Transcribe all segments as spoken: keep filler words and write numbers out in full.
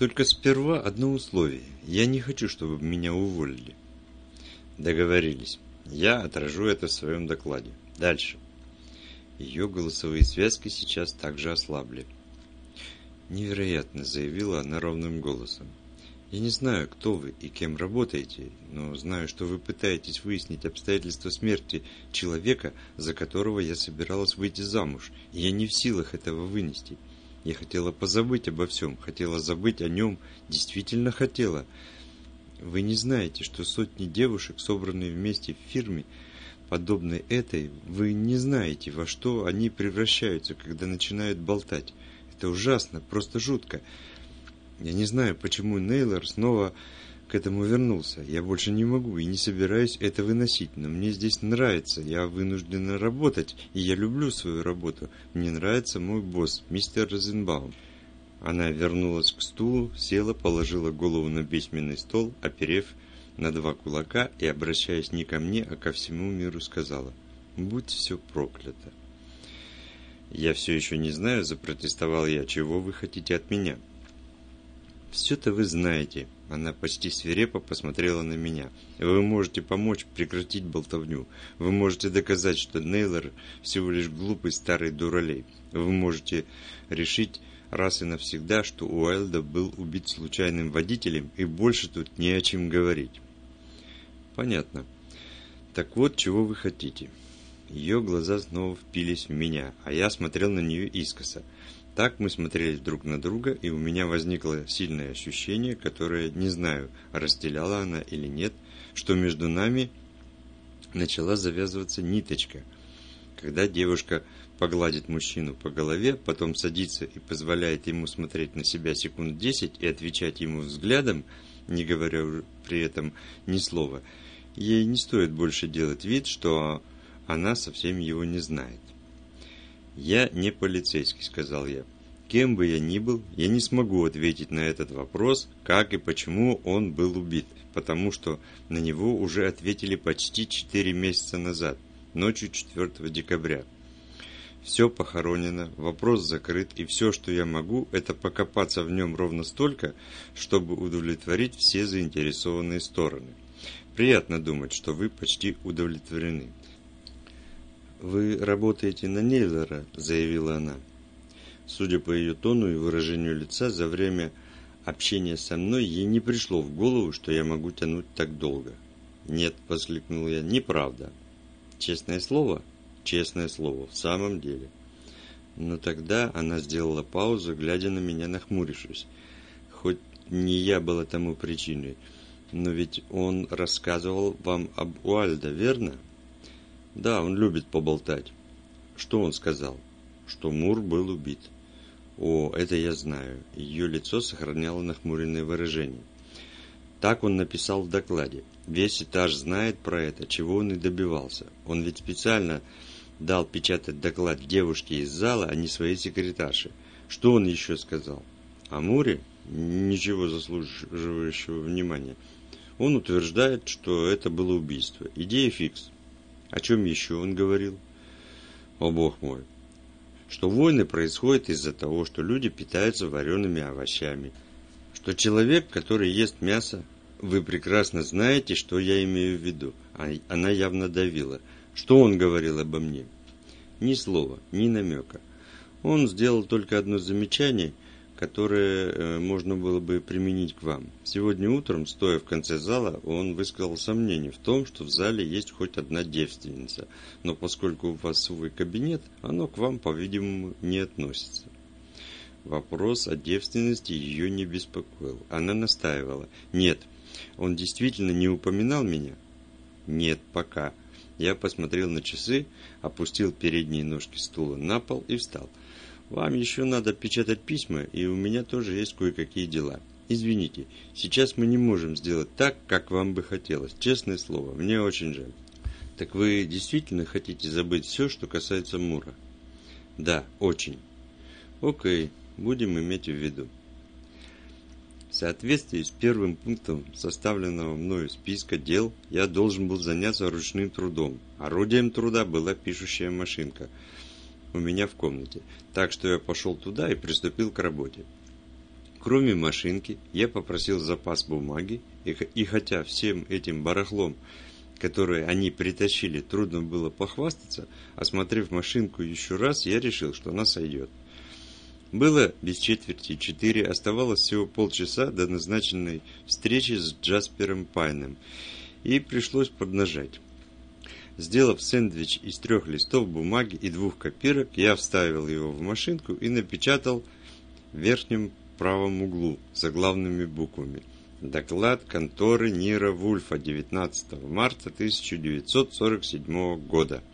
Только сперва одно условие. Я не хочу, чтобы меня уволили. Договорились. Я отражу это в своем докладе. Дальше. Ее голосовые связки сейчас также ослабли. «Невероятно», — заявила она ровным голосом. «Я не знаю, кто вы и кем работаете, но знаю, что вы пытаетесь выяснить обстоятельства смерти человека, за которого я собиралась выйти замуж, и я не в силах этого вынести. Я хотела позабыть обо всем, хотела забыть о нем, действительно хотела. Вы не знаете, что сотни девушек, собранные вместе в фирме, подобной этой, вы не знаете, во что они превращаются, когда начинают болтать. Это ужасно, просто жутко. Я не знаю, почему Нейлор снова к этому вернулся. Я больше не могу и не собираюсь это выносить, но мне здесь нравится. Я вынуждена работать, и я люблю свою работу. Мне нравится мой босс, мистер Розенбаум». Она вернулась к стулу, села, положила голову на письменный стол, оперев на два кулака и, обращаясь не ко мне, а ко всему миру, сказала: «Будь все проклято». «Я все еще не знаю», — запротестовал я, — «чего вы хотите от меня?» «Все-то вы знаете», — она почти свирепо посмотрела на меня. «Вы можете помочь прекратить болтовню. Вы можете доказать, что Нейлор всего лишь глупый старый дуралей. Вы можете решить раз и навсегда, что Уайльда был убит случайным водителем, и больше тут не о чем говорить». «Понятно. Так вот, чего вы хотите?» Ее глаза снова впились в меня, а я смотрел на нее искоса. Так мы смотрели друг на друга, и у меня возникло сильное ощущение, которое, не знаю, разделяла она или нет, что между нами начала завязываться ниточка. Когда девушка погладит мужчину по голове, потом садится и позволяет ему смотреть на себя секунд десять и отвечать ему взглядом, не говоря при этом ни слова, ей не стоит больше делать вид, что она совсем его не знает. «Я не полицейский», — сказал я. «Кем бы я ни был, я не смогу ответить на этот вопрос, как и почему он был убит, потому что на него уже ответили почти четыре месяца назад, ночью четвёртого декабря. Все похоронено, вопрос закрыт, и все, что я могу, это покопаться в нем ровно столько, чтобы удовлетворить все заинтересованные стороны. Приятно думать, что вы почти удовлетворены». «Вы работаете на Нейлора», — заявила она. Судя по ее тону и выражению лица, за время общения со мной ей не пришло в голову, что я могу тянуть так долго. «Нет», — воскликнул я, — «неправда». «Честное слово?» «Честное слово, в самом деле». Но тогда она сделала паузу, глядя на меня, нахмурившись. «Хоть не я была тому причиной, но ведь он рассказывал вам об Уайльде, верно?» «Да, он любит поболтать». «Что он сказал?» «Что Мур был убит». «О, это я знаю». Ее лицо сохраняло нахмуренное выражение. «Так он написал в докладе. Весь этаж знает про это, чего он и добивался. Он ведь специально дал печатать доклад девушке из зала, а не своей секретарше. Что он еще сказал?» «О Муре? Ничего заслуживающего внимания. Он утверждает, что это было убийство. Идея фикс». «О чем еще он говорил?» «О, бог мой! Что войны происходят из-за того, что люди питаются вареными овощами. Что человек, который ест мясо, вы прекрасно знаете, что я имею в виду». Она явно давила. «Что он говорил обо мне?» «Ни слова, ни намека. Он сделал только одно замечание, которое э, можно было бы применить к вам. Сегодня утром, стоя в конце зала, он высказал сомнение в том, что в зале есть хоть одна девственница, но поскольку у вас свой кабинет, оно к вам, по-видимому, не относится». Вопрос о девственности ее не беспокоил. Она настаивала. «Нет, он действительно не упоминал меня?» «Нет, пока». Я посмотрел на часы, опустил передние ножки стула на пол и встал. «Вам еще надо печатать письма, и у меня тоже есть кое-какие дела. Извините, сейчас мы не можем сделать так, как вам бы хотелось. Честное слово, мне очень жаль». «Так вы действительно хотите забыть все, что касается Мура?» «Да, очень». «Окей, будем иметь в виду». В соответствии с первым пунктом составленного мною списка дел, я должен был заняться ручным трудом. Орудием труда была пишущая машинка у меня в комнате, так что я пошел туда и приступил к работе. Кроме машинки, я попросил запас бумаги, и, и хотя всем этим барахлом, которое они притащили, трудно было похвастаться, осмотрев машинку еще раз, я решил, что она сойдет. Было без четверти четыре, оставалось всего полчаса до назначенной встречи с Джаспером Пайном, и пришлось поднажать. Сделав сэндвич из трех листов бумаги и двух копирок, я вставил его в машинку и напечатал в верхнем правом углу заглавными буквами: «Доклад конторы Ниро Вульфа девятнадцатого марта тысяча девятьсот сорок седьмого года».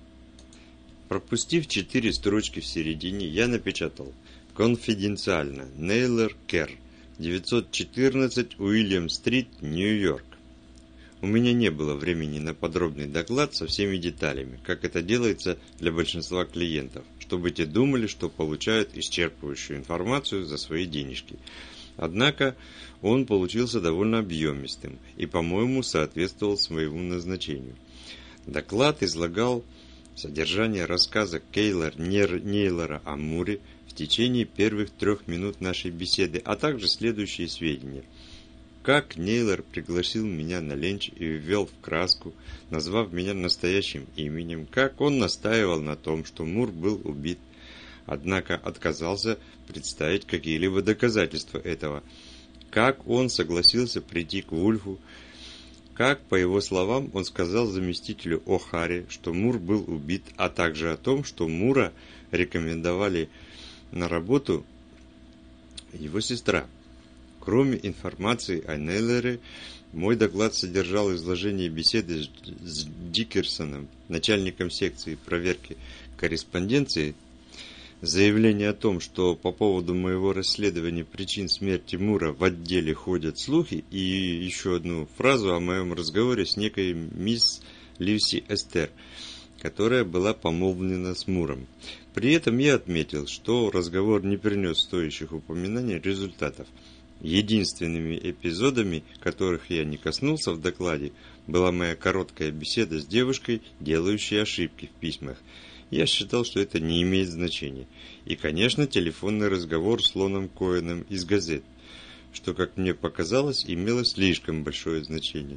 Пропустив четыре строчки в середине, я напечатал: «Конфиденциально. Нейлор Керр. девятьсот четырнадцать Уильям-стрит, Нью-Йорк». У меня не было времени на подробный доклад со всеми деталями, как это делается для большинства клиентов, чтобы те думали, что получают исчерпывающую информацию за свои денежки. Однако он получился довольно объемистым и, по-моему, соответствовал своему назначению. Доклад излагал содержание рассказа Кейлор Нейлора о Муре в течение первых трех минут нашей беседы, а также следующие сведения. Как Нейлор пригласил меня на ленч и ввел в краску, назвав меня настоящим именем, как он настаивал на том, что Мур был убит, однако отказался представить какие-либо доказательства этого, как он согласился прийти к Вульфу, как, по его словам, он сказал заместителю О'Харри, что Мур был убит, а также о том, что Мура рекомендовали на работу его сестра. Кроме информации о Нейлоре, мой доклад содержал изложение беседы с Дикерсоном, начальником секции проверки корреспонденции, заявление о том, что по поводу моего расследования причин смерти Мура в отделе ходят слухи, и еще одну фразу о моем разговоре с некой мисс Люси Эстер, которая была помолвлена с Муром. При этом я отметил, что разговор не принес стоящих упоминаний результатов. Единственными эпизодами, которых я не коснулся в докладе, была моя короткая беседа с девушкой, делающей ошибки в письмах. Я считал, что это не имеет значения. И, конечно, телефонный разговор с Лоном Коэном из газет, что, как мне показалось, имело слишком большое значение.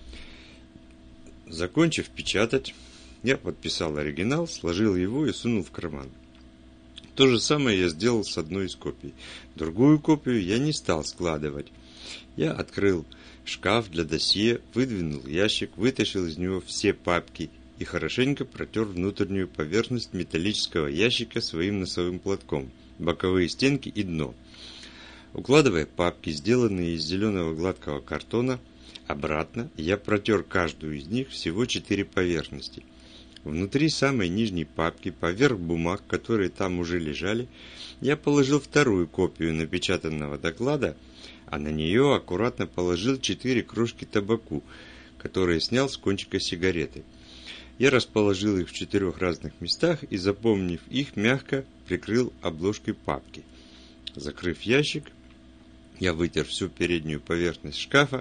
Закончив печатать, я подписал оригинал, сложил его и сунул в карман. То же самое я сделал с одной из копий. Другую копию я не стал складывать. Я открыл шкаф для досье, выдвинул ящик, вытащил из него все папки и хорошенько протер внутреннюю поверхность металлического ящика своим носовым платком, боковые стенки и дно. Укладывая папки, сделанные из зеленого гладкого картона, обратно, я протер каждую из них всего четыре поверхности. Внутри самой нижней папки, поверх бумаг, которые там уже лежали, я положил вторую копию напечатанного доклада, а на нее аккуратно положил четыре крошки табаку, которые снял с кончика сигареты. Я расположил их в четырех разных местах и, запомнив их, мягко прикрыл обложкой папки. Закрыв ящик, я вытер всю переднюю поверхность шкафа.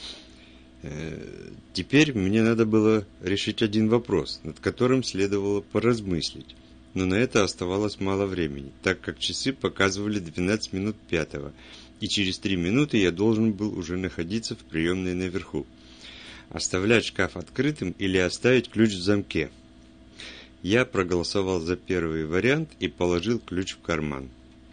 Теперь мне надо было решить один вопрос, над которым следовало поразмыслить. Но на это оставалось мало времени, так как часы показывали двенадцать минут пятого, и через три минуты я должен был уже находиться в приемной наверху. Оставлять шкаф открытым или оставить ключ в замке? Я проголосовал за первый вариант и положил ключ в карман.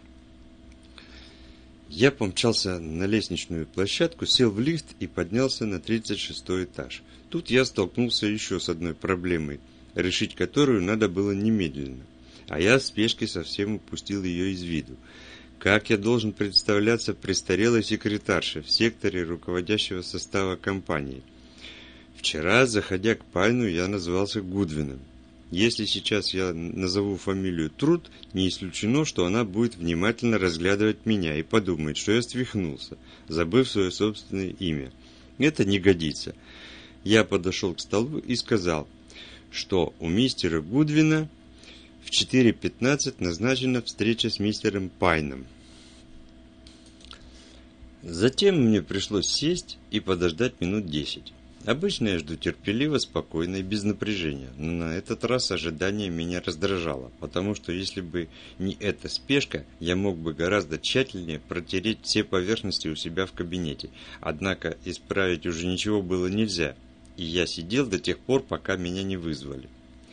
Я помчался на лестничную площадку, сел в лифт и поднялся на тридцать шестой этаж. Тут я столкнулся еще с одной проблемой, решить которую надо было немедленно. А я в спешке совсем упустил ее из виду. Как я должен представляться престарелой секретарше в секторе руководящего состава компании? Вчера, заходя к Пайну, я назывался Гудвином. Если сейчас я назову фамилию Труд, не исключено, что она будет внимательно разглядывать меня и подумает, что я свихнулся, забыв свое собственное имя. Это не годится. Я подошел к столу и сказал, что у мистера Гудвина в четыре пятнадцать назначена встреча с мистером Пайном. Затем мне пришлось сесть и подождать минут десять. Обычно я жду терпеливо, спокойно и без напряжения, но на этот раз ожидание меня раздражало, потому что если бы не эта спешка, я мог бы гораздо тщательнее протереть все поверхности у себя в кабинете. Однако исправить уже ничего было нельзя, и я сидел до тех пор, пока меня не вызвали.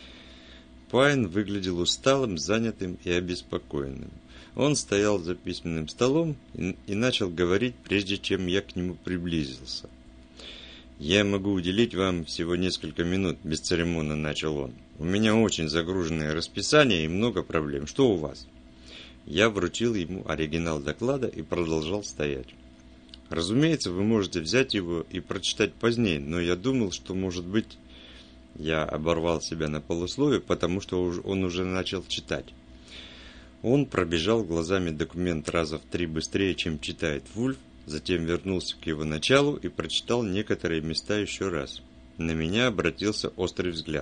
Пайн выглядел усталым, занятым и обеспокоенным. Он стоял за письменным столом и, и начал говорить, прежде чем я к нему приблизился. «Я могу уделить вам всего несколько минут», – бесцеремонно начал он. «У меня очень загруженное расписание и много проблем. Что у вас?» Я вручил ему оригинал доклада и продолжал стоять. «Разумеется, вы можете взять его и прочитать позднее, но я думал, что, может быть...» Я оборвал себя на полуслове, потому что он уже начал читать. Он пробежал глазами документ раза в три быстрее, чем читает Вульф, затем вернулся к его началу и прочитал некоторые места еще раз. На меня обратился острый взгляд.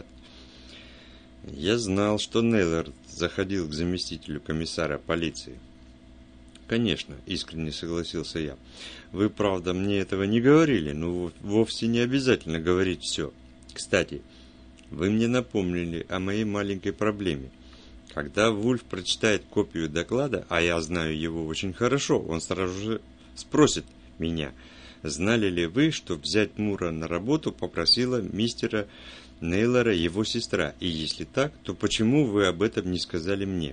Я знал, что Нейлор заходил к заместителю комиссара полиции. «Конечно», — искренне согласился я. «Вы, правда, мне этого не говорили, но вовсе не обязательно говорить все. Кстати, вы мне напомнили о моей маленькой проблеме. Когда Вульф прочитает копию доклада, а я знаю его очень хорошо, он сразу же спросит меня, знали ли вы, что взять Мура на работу попросила мистера Нейлора его сестра, и если так, то почему вы об этом не сказали мне?»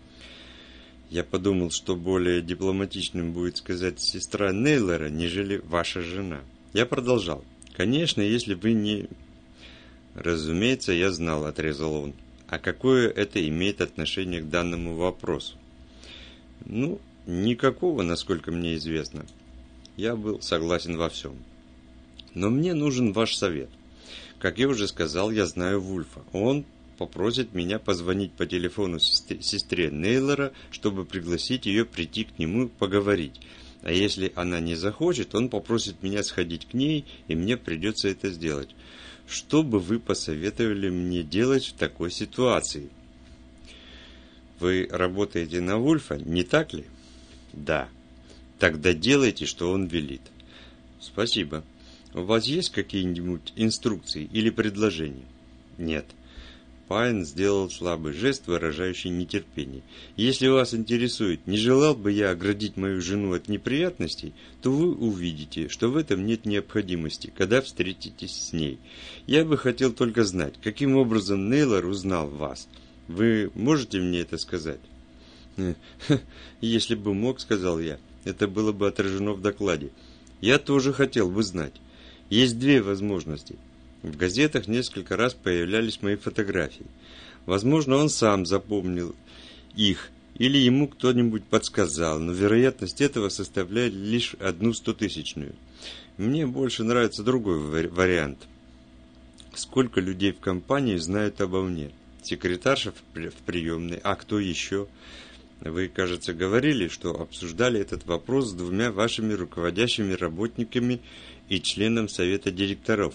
Я подумал, что более дипломатичным будет сказать сестра Нейлора, нежели ваша жена. Я продолжал. «Конечно, если вы не...» «Разумеется, я знал», — отрезал он. «А какое это имеет отношение к данному вопросу?» «Ну, никакого, насколько мне известно». Я был согласен во всем. «Но мне нужен ваш совет. Как я уже сказал, я знаю Вульфа. Он попросит меня позвонить по телефону сестре, сестре Нейлора, чтобы пригласить ее прийти к нему поговорить. А если она не захочет, он попросит меня сходить к ней, и мне придется это сделать. Что бы вы посоветовали мне делать в такой ситуации?» «Вы работаете на Вульфа, не так ли?» «Да». «Тогда делайте, что он велит». «Спасибо. У вас есть какие-нибудь инструкции или предложения?» «Нет». Пайн сделал слабый жест, выражающий нетерпение. «Если вас интересует, не желал бы я оградить мою жену от неприятностей, то вы увидите, что в этом нет необходимости, когда встретитесь с ней. Я бы хотел только знать, каким образом Нейлор узнал вас. Вы можете мне это сказать?» «Если бы мог, — сказал я, — это было бы отражено в докладе. Я тоже хотел бы знать. Есть две возможности. В газетах несколько раз появлялись мои фотографии. Возможно, он сам запомнил их, или ему кто-нибудь подсказал, но вероятность этого составляет лишь одну стотысячную. Мне больше нравится другой вариант. Сколько людей в компании знают обо мне? Секретарша в приемной, а кто еще? Вы, кажется, говорили, что обсуждали этот вопрос с двумя вашими руководящими работниками и членом совета директоров.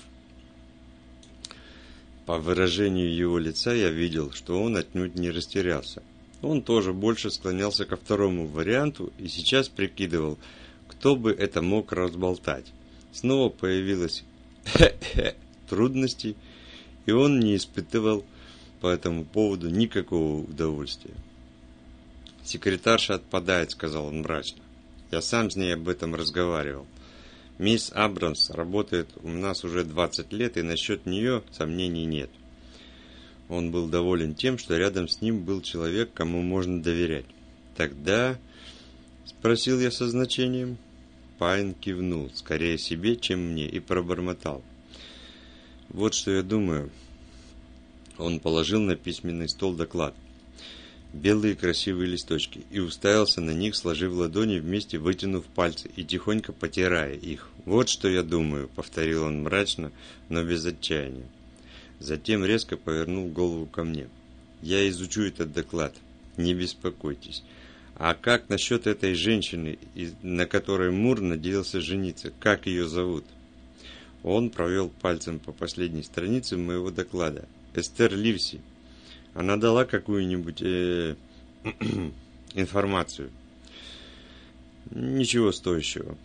По выражению его лица я видел, что он отнюдь не растерялся. Он тоже больше склонялся ко второму варианту и сейчас прикидывал, кто бы это мог разболтать. Снова появились трудности, и он не испытывал по этому поводу никакого удовольствия. «Секретарша отпадает», — сказал он мрачно. «Я сам с ней об этом разговаривал. Мисс Абрамс работает у нас уже двадцать лет, и насчет нее сомнений нет». Он был доволен тем, что рядом с ним был человек, кому можно доверять. «Тогда...» — спросил я со значением. Пайн кивнул, скорее себе, чем мне, и пробормотал. «Вот что я думаю». Он положил на письменный стол доклад. Белые красивые листочки, и уставился на них, сложив ладони вместе, вытянув пальцы и тихонько потирая их. «Вот что я думаю», — повторил он мрачно, но без отчаяния. Затем резко повернул голову ко мне. «Я изучу этот доклад, не беспокойтесь. А как насчет этой женщины, на которой Мур надеялся жениться? Как ее зовут?» Он провел пальцем по последней странице моего доклада. «Эстер Ливси. Она дала какую-нибудь э, информацию?» «Ничего стоящего».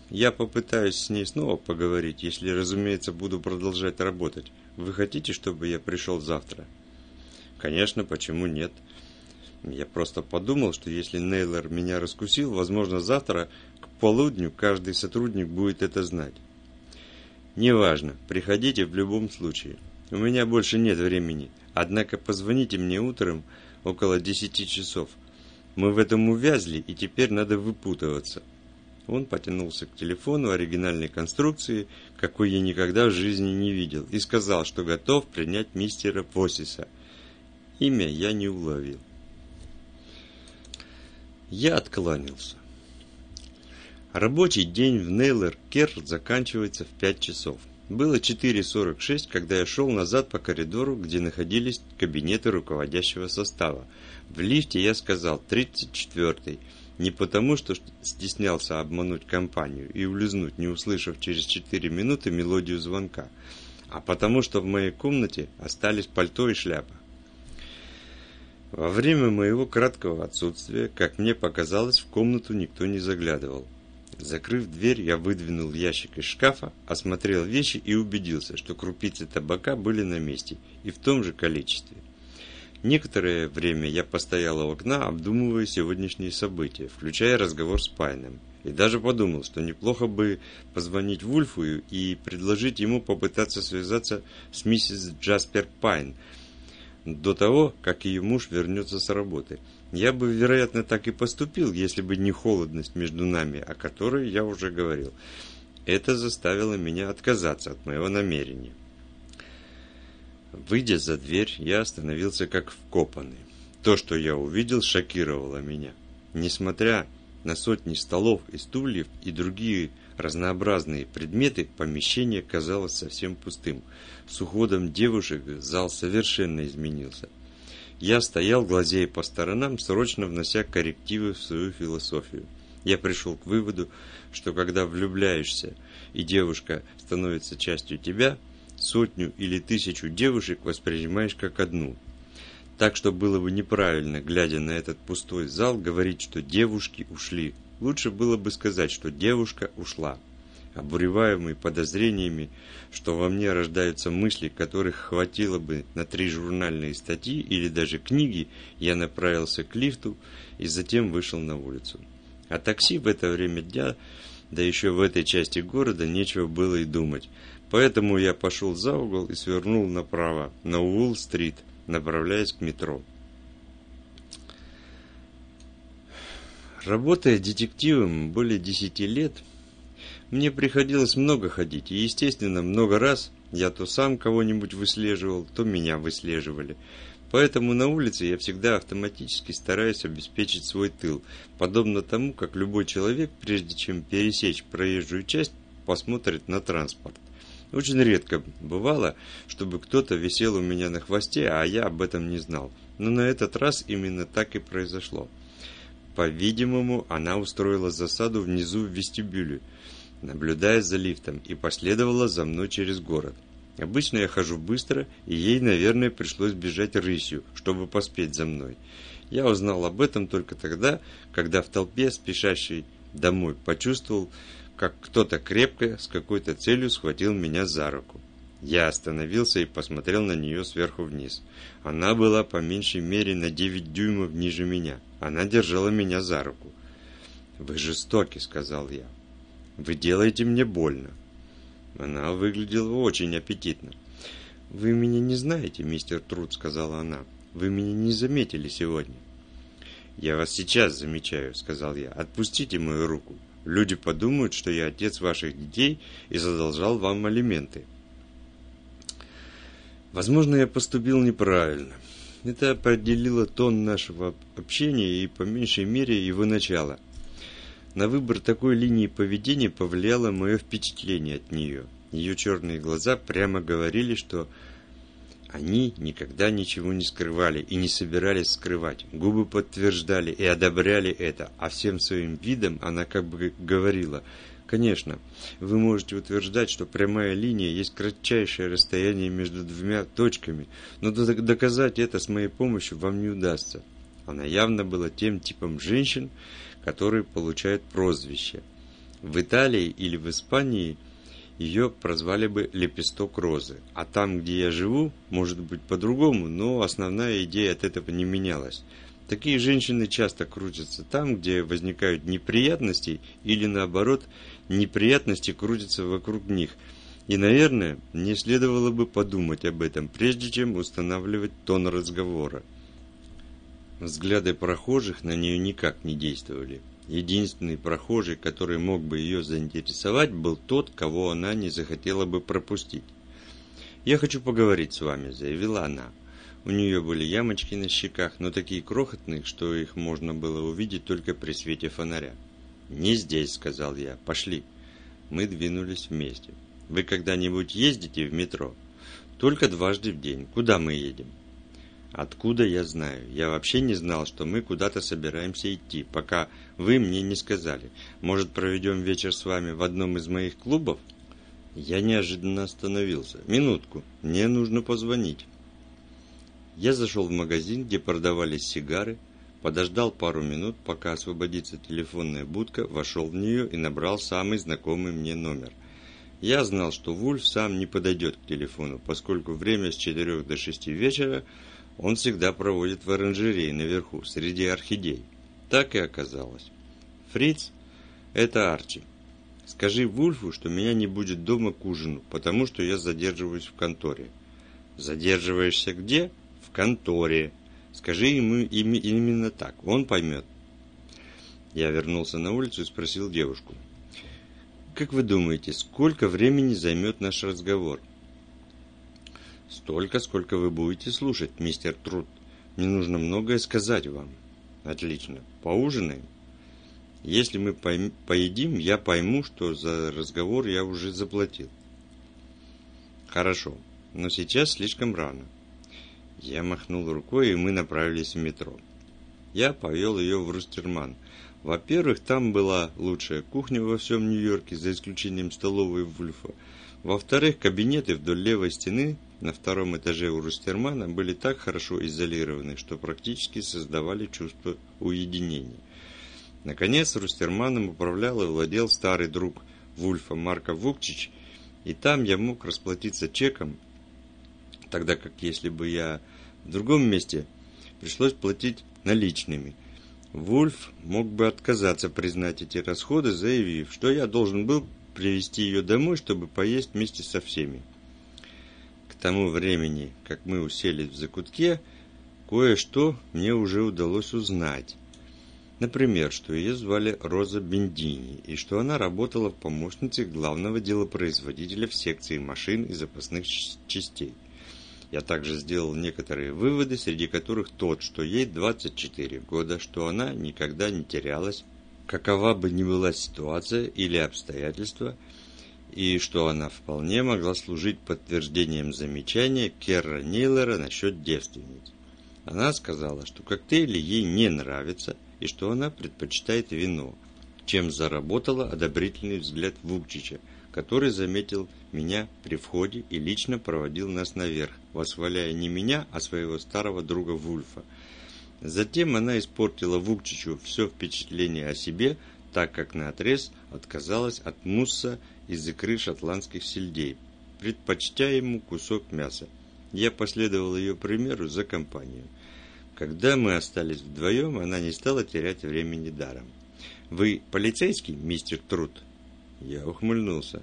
Я попытаюсь с ней снова поговорить, если, разумеется, буду продолжать работать. Вы хотите, чтобы я пришел завтра? Конечно, почему нет? Я просто подумал, что если Нейлор меня раскусил, возможно, завтра к полудню каждый сотрудник будет это знать. Неважно, приходите в любом случае. У меня больше нет времени, однако позвоните мне утром около десяти часов. Мы в этом увязли, и теперь надо выпутываться. Он потянулся к телефону оригинальной конструкции, какой я никогда в жизни не видел, и сказал, что готов принять мистера Посиса. Имя я не уловил. Я откланялся. Рабочий день в Нейлор Керр заканчивается в пять часов. Было четыре сорок шесть, когда я шел назад по коридору, где находились кабинеты руководящего состава. В лифте я сказал тридцать четвёртый. Не потому, что стеснялся обмануть компанию и улизнуть, не услышав через четыре минуты мелодию звонка, а потому, что в моей комнате остались пальто и шляпа. Во время моего краткого отсутствия, как мне показалось, в комнату никто не заглядывал. Закрыв дверь, я выдвинул ящик из шкафа, осмотрел вещи и убедился, что крупицы табака были на месте и в том же количестве. Некоторое время я постоял у окна, обдумывая сегодняшние события, включая разговор с Пайном, и даже подумал, что неплохо бы позвонить Вульфу и предложить ему попытаться связаться с миссис Джаспер Пайн до того, как ее муж вернется с работы. Я бы, вероятно, так и поступил, если бы не холодность между нами, о которой я уже говорил. Это заставило меня отказаться от моего намерения. Выйдя за дверь, я остановился как вкопанный. То, что я увидел, шокировало меня. Несмотря на сотни столов и стульев и другие разнообразные предметы, помещение казалось совсем пустым. С уходом девушек зал совершенно изменился. Я стоял, глазея по сторонам, срочно внося коррективы в свою философию. Я пришел к выводу, что когда влюбляешься и девушка становится частью тебя, сотню или тысячу девушек воспринимаешь как одну. Так что было бы неправильно, глядя на этот пустой зал, говорить, что девушки ушли. Лучше было бы сказать, что девушка ушла. Обуреваемый подозрениями, что во мне рождаются мысли, которых хватило бы на три журнальные статьи или даже книги, я направился к лифту и затем вышел на улицу. О такси в это время дня, да еще в этой части города, нечего было и думать. Поэтому я пошел за угол и свернул направо, на Уолл-стрит, направляясь к метро. Работая детективом более десяти лет, мне приходилось много ходить, и, естественно, много раз я то сам кого-нибудь выслеживал, то меня выслеживали. Поэтому на улице я всегда автоматически стараюсь обеспечить свой тыл, подобно тому, как любой человек, прежде чем пересечь проезжую часть, посмотрит на транспорт. Очень редко бывало, чтобы кто-то висел у меня на хвосте, а я об этом не знал. Но на этот раз именно так и произошло. По-видимому, она устроила засаду внизу в вестибюле, наблюдая за лифтом, и последовала за мной через город. Обычно я хожу быстро, и ей, наверное, пришлось бежать рысью, чтобы поспеть за мной. Я узнал об этом только тогда, когда в толпе, спешащей домой, почувствовал, как кто-то крепко, с какой-то целью схватил меня за руку. Я остановился и посмотрел на нее сверху вниз. Она была по меньшей мере на девять дюймов ниже меня. Она держала меня за руку. «Вы жестоки», — сказал я. «Вы делаете мне больно». Она выглядела очень аппетитно. «Вы меня не знаете, мистер Труд», — сказала она. «Вы меня не заметили сегодня». «Я вас сейчас замечаю», — сказал я. «Отпустите мою руку. Люди подумают, что я отец ваших детей и задолжал вам алименты». Возможно, я поступил неправильно. Это определило тон нашего общения и, по меньшей мере, его начало. На выбор такой линии поведения повлияло мое впечатление от нее. Ее черные глаза прямо говорили, что они никогда ничего не скрывали и не собирались скрывать. Губы подтверждали и одобряли это, а всем своим видом она как бы говорила: «Конечно, вы можете утверждать, что прямая линия есть кратчайшее расстояние между двумя точками, но доказать это с моей помощью вам не удастся». Она явно была тем типом женщин, которые получают прозвище. В Италии или в Испании ее прозвали бы «лепесток розы», а там, где я живу, может быть по-другому, но основная идея от этого не менялась. Такие женщины часто крутятся там, где возникают неприятности, или наоборот, неприятности крутятся вокруг них. И, наверное, мне следовало бы подумать об этом, прежде чем устанавливать тон разговора. Взгляды прохожих на нее никак не действовали. Единственный прохожий, который мог бы ее заинтересовать, был тот, кого она не захотела бы пропустить. «Я хочу поговорить с вами», — заявила она. У нее были ямочки на щеках, но такие крохотные, что их можно было увидеть только при свете фонаря. «Не здесь», — сказал я. «Пошли». Мы двинулись вместе. «Вы когда-нибудь ездите в метро?» «Только дважды в день. Куда мы едем?» «Откуда я знаю? Я вообще не знал, что мы куда-то собираемся идти, пока вы мне не сказали. Может, проведем вечер с вами в одном из моих клубов?» Я неожиданно остановился. «Минутку, мне нужно позвонить». Я зашел в магазин, где продавались сигары, подождал пару минут, пока освободится телефонная будка, вошел в нее и набрал самый знакомый мне номер. Я знал, что Вульф сам не подойдет к телефону, поскольку время с четырех до шести вечера он всегда проводит в оранжерее наверху, среди орхидей. Так и оказалось. «Фриц, это Арчи. Скажи Вульфу, что меня не будет дома к ужину, потому что я задерживаюсь в конторе». «Задерживаешься где?» «В конторе. Скажи ему именно так, он поймет». Я вернулся на улицу и спросил девушку. «Как вы думаете, сколько времени займет наш разговор?» «Столько, сколько вы будете слушать, мистер Труд. Мне нужно многое сказать вам». «Отлично. Поужинаем?» «Если мы пойм- поедим, я пойму, что за разговор я уже заплатил». «Хорошо, но сейчас слишком рано». Я махнул рукой, и мы направились в метро. Я повел ее в Рустерман. Во-первых, там была лучшая кухня во всем Нью-Йорке, за исключением столовой Вульфа. Во-вторых, кабинеты вдоль левой стены на втором этаже у Рустермана были так хорошо изолированы, что практически создавали чувство уединения. Наконец, Рустерманом управлял и владел старый друг Вульфа Марко Вукчич, и там я мог расплатиться чеком, тогда как если бы я в другом месте, пришлось платить наличными. Вульф мог бы отказаться признать эти расходы, заявив, что я должен был привезти ее домой, чтобы поесть вместе со всеми. К тому времени, как мы уселись в закутке, кое-что мне уже удалось узнать. Например, что ее звали Роза Бендини, и что она работала в помощнице главного делопроизводителя в секции машин и запасных частей. Я также сделал некоторые выводы, среди которых тот, что ей двадцать четыре года, что она никогда не терялась, какова бы ни была ситуация или обстоятельства, и что она вполне могла служить подтверждением замечания Керра Нейлера насчет девственниц. Она сказала, что коктейли ей не нравятся, и что она предпочитает вино, чем заработала одобрительный взгляд Вукчича, который заметил меня при входе и лично проводил нас наверх, восхваляя не меня, а своего старого друга Вульфа. Затем она испортила Вукчичу все впечатление о себе, так как наотрез отказалась от мусса из икры шотландских сельдей, предпочтя ему кусок мяса. Я последовал ее примеру за компанию. Когда мы остались вдвоем, она не стала терять времени даром. «Вы полицейский, мистер Труд?» Я ухмыльнулся.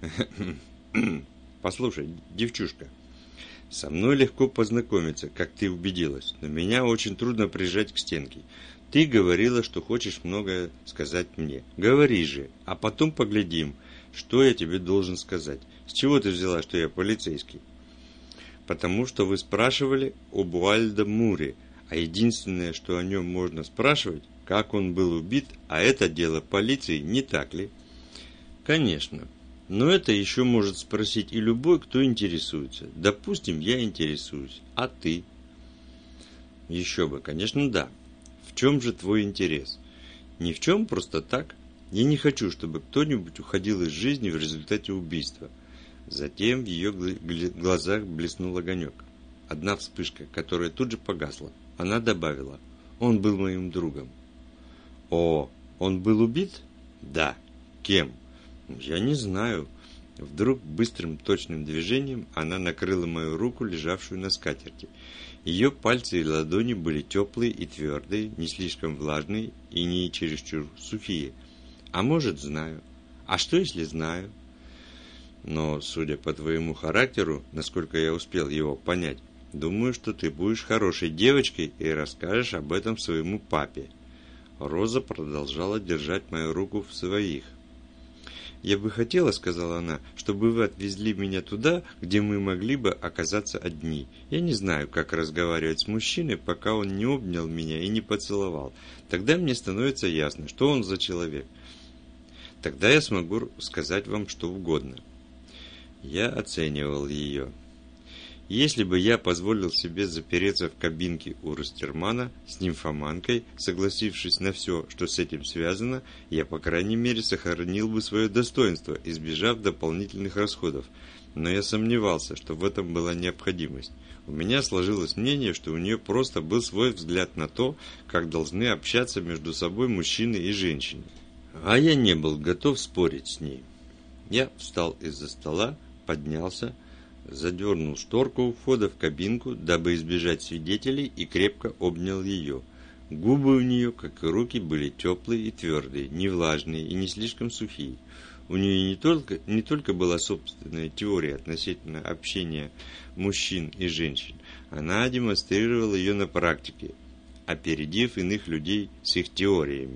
«Послушай, девчушка, со мной легко познакомиться, как ты убедилась, но меня очень трудно прижать к стенке. Ты говорила, что хочешь многое сказать мне. Говори же, а потом поглядим, что я тебе должен сказать. С чего ты взяла, что я полицейский?» «Потому что вы спрашивали об Уайльде Муре, а единственное, что о нем можно спрашивать, как он был убит, а это дело полиции, не так ли?» «Конечно. Но это еще может спросить и любой, кто интересуется. Допустим, я интересуюсь. А ты?» «Еще бы, конечно, да. В чем же твой интерес?» «Ни в чем, просто так. Я не хочу, чтобы кто-нибудь уходил из жизни в результате убийства». Затем в ее глазах блеснул огонек. Одна вспышка, которая тут же погасла. Она добавила: «Он был моим другом». «О, он был убит?» «Да». Кем? Я не знаю. Вдруг быстрым точным движением она накрыла мою руку, лежавшую на скатерти. Ее пальцы и ладони были теплые и твердые, не слишком влажные и не чересчур сухие. А может, знаю. А что, если знаю? Но, судя по твоему характеру, насколько я успел его понять, думаю, что ты будешь хорошей девочкой и расскажешь об этом своему папе. Роза продолжала держать мою руку в своих. «Я бы хотела, — сказала она, — чтобы вы отвезли меня туда, где мы могли бы оказаться одни. Я не знаю, как разговаривать с мужчиной, пока он не обнял меня и не поцеловал. Тогда мне становится ясно, что он за человек. Тогда я смогу сказать вам что угодно». Я оценивал ее. Если бы я позволил себе запереться в кабинке у Растермана с нимфоманкой, согласившись на все, что с этим связано, я, по крайней мере, сохранил бы свое достоинство, избежав дополнительных расходов. Но я сомневался, что в этом была необходимость. У меня сложилось мнение, что у нее просто был свой взгляд на то, как должны общаться между собой мужчины и женщины. А я не был готов спорить с ней. Я встал из-за стола, поднялся, задернул шторку у входа в кабинку, дабы избежать свидетелей, и крепко обнял ее. Губы у нее, как и руки, были теплые и твердые, не влажные и не слишком сухие. У нее не только, не только была собственная теория относительно общения мужчин и женщин, она демонстрировала ее на практике, опередив иных людей с их теориями.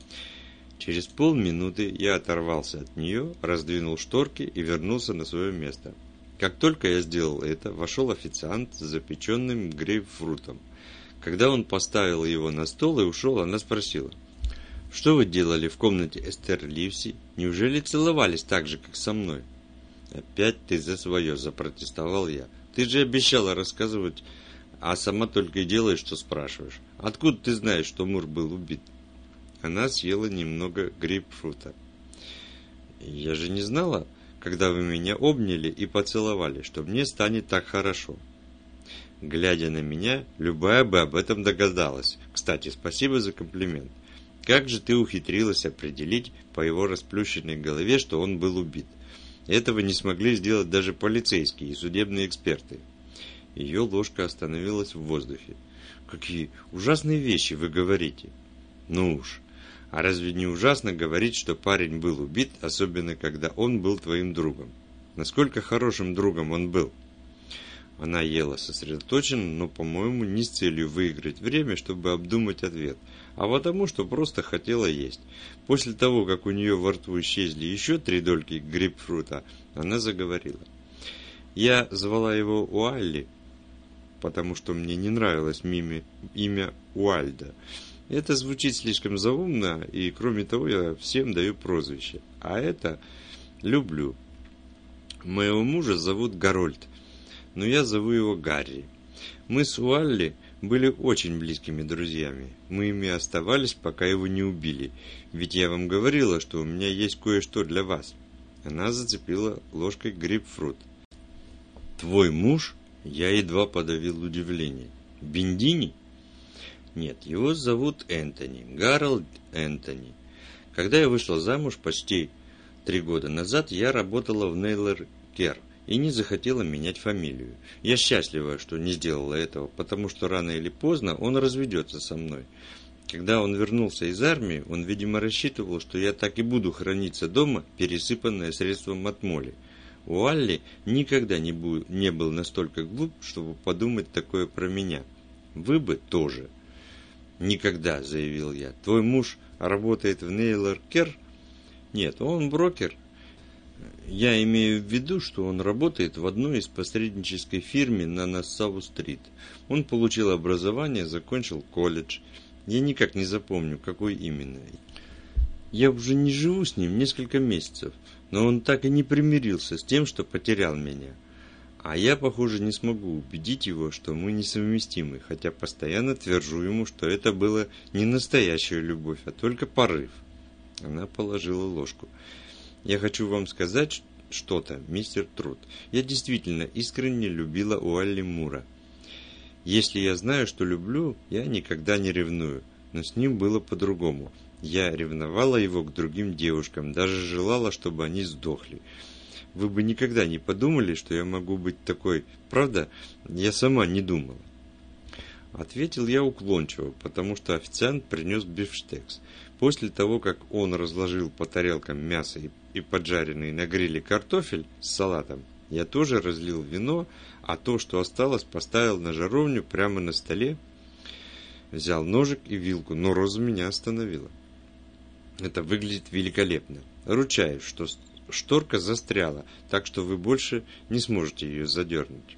Через полминуты я оторвался от нее, раздвинул шторки и вернулся на свое место. Как только я сделал это, вошел официант с запеченным грейпфрутом. Когда он поставил его на стол и ушел, она спросила: «Что вы делали в комнате Эстер Ливси? Неужели целовались так же, как со мной?» «Опять ты за свое», – запротестовал я. «Ты же обещала рассказывать, а сама только и делаешь, что спрашиваешь. Откуда ты знаешь, что Мур был убит?» Она съела немного грейпфрута. «Я же не знала, когда вы меня обняли и поцеловали, что мне станет так хорошо». Глядя на меня, любая бы об этом догадалась. Кстати, спасибо за комплимент. Как же ты ухитрилась определить по его расплющенной голове, что он был убит? Этого не смогли сделать даже полицейские и судебные эксперты. Ее ложка остановилась в воздухе. «Какие ужасные вещи вы говорите!» «Ну уж, а разве не ужасно говорить, что парень был убит, особенно когда он был твоим другом? Насколько хорошим другом он был?» Она ела сосредоточенно, но, по-моему, не с целью выиграть время, чтобы обдумать ответ, а потому, что просто хотела есть. После того, как у нее во рту исчезли еще три дольки грейпфрута, она заговорила. «Я звала его Уалли, потому что мне не нравилось миме, имя Уальда. Это звучит слишком заумно, и, кроме того, я всем даю прозвище. А это люблю. Моего мужа зовут Гарольд, но я зову его Гарри. Мы с Уалли были очень близкими друзьями. Мы ими оставались, пока его не убили. Ведь я вам говорила, что у меня есть кое-что для вас». Она зацепила ложкой грейпфрут. «Твой муж?» Я едва подавил удивление. «Бендини?» «Нет, его зовут Энтони. Гарольд Энтони. Когда я вышла замуж почти три года назад, я работала в Нейлор Кер и не захотела менять фамилию. Я счастлива, что не сделала этого, потому что рано или поздно он разведется со мной. Когда он вернулся из армии, он, видимо, рассчитывал, что я так и буду храниться дома, пересыпанная средством от моли. Уалли никогда не, бу- не был настолько глуп, чтобы подумать такое про меня. Вы бы тоже». «Никогда», — заявил я. «Твой муж работает в Нейлор Кер?» «Нет, он брокер. Я имею в виду, что он работает в одной из посреднической фирме на Нассау-стрит. Он получил образование, закончил колледж. Я никак не запомню, какой именно. Я уже не живу с ним несколько месяцев, но он так и не примирился с тем, что потерял меня. А я, похоже, не смогу убедить его, что мы несовместимы, хотя постоянно твержу ему, что это была не настоящая любовь, а только порыв». Она положила ложку. «Я хочу вам сказать что-то, мистер Трут. Я действительно искренне любила Уалли Мура. Если я знаю, что люблю, я никогда не ревную, но с ним было по-другому. Я ревновала его к другим девушкам, даже желала, чтобы они сдохли. Вы бы никогда не подумали, что я могу быть такой. Правда, я сама не думала. Ответил я уклончиво, потому что официант принес бифштекс. После того, как он разложил по тарелкам мясо и поджаренный на гриле картофель с салатом, я тоже разлил вино, а то, что осталось, поставил на жаровню прямо на столе. Взял ножик и вилку, но Роза меня остановила. Это выглядит великолепно. Ручаюсь, что шторка застряла, так что вы больше не сможете ее задернуть.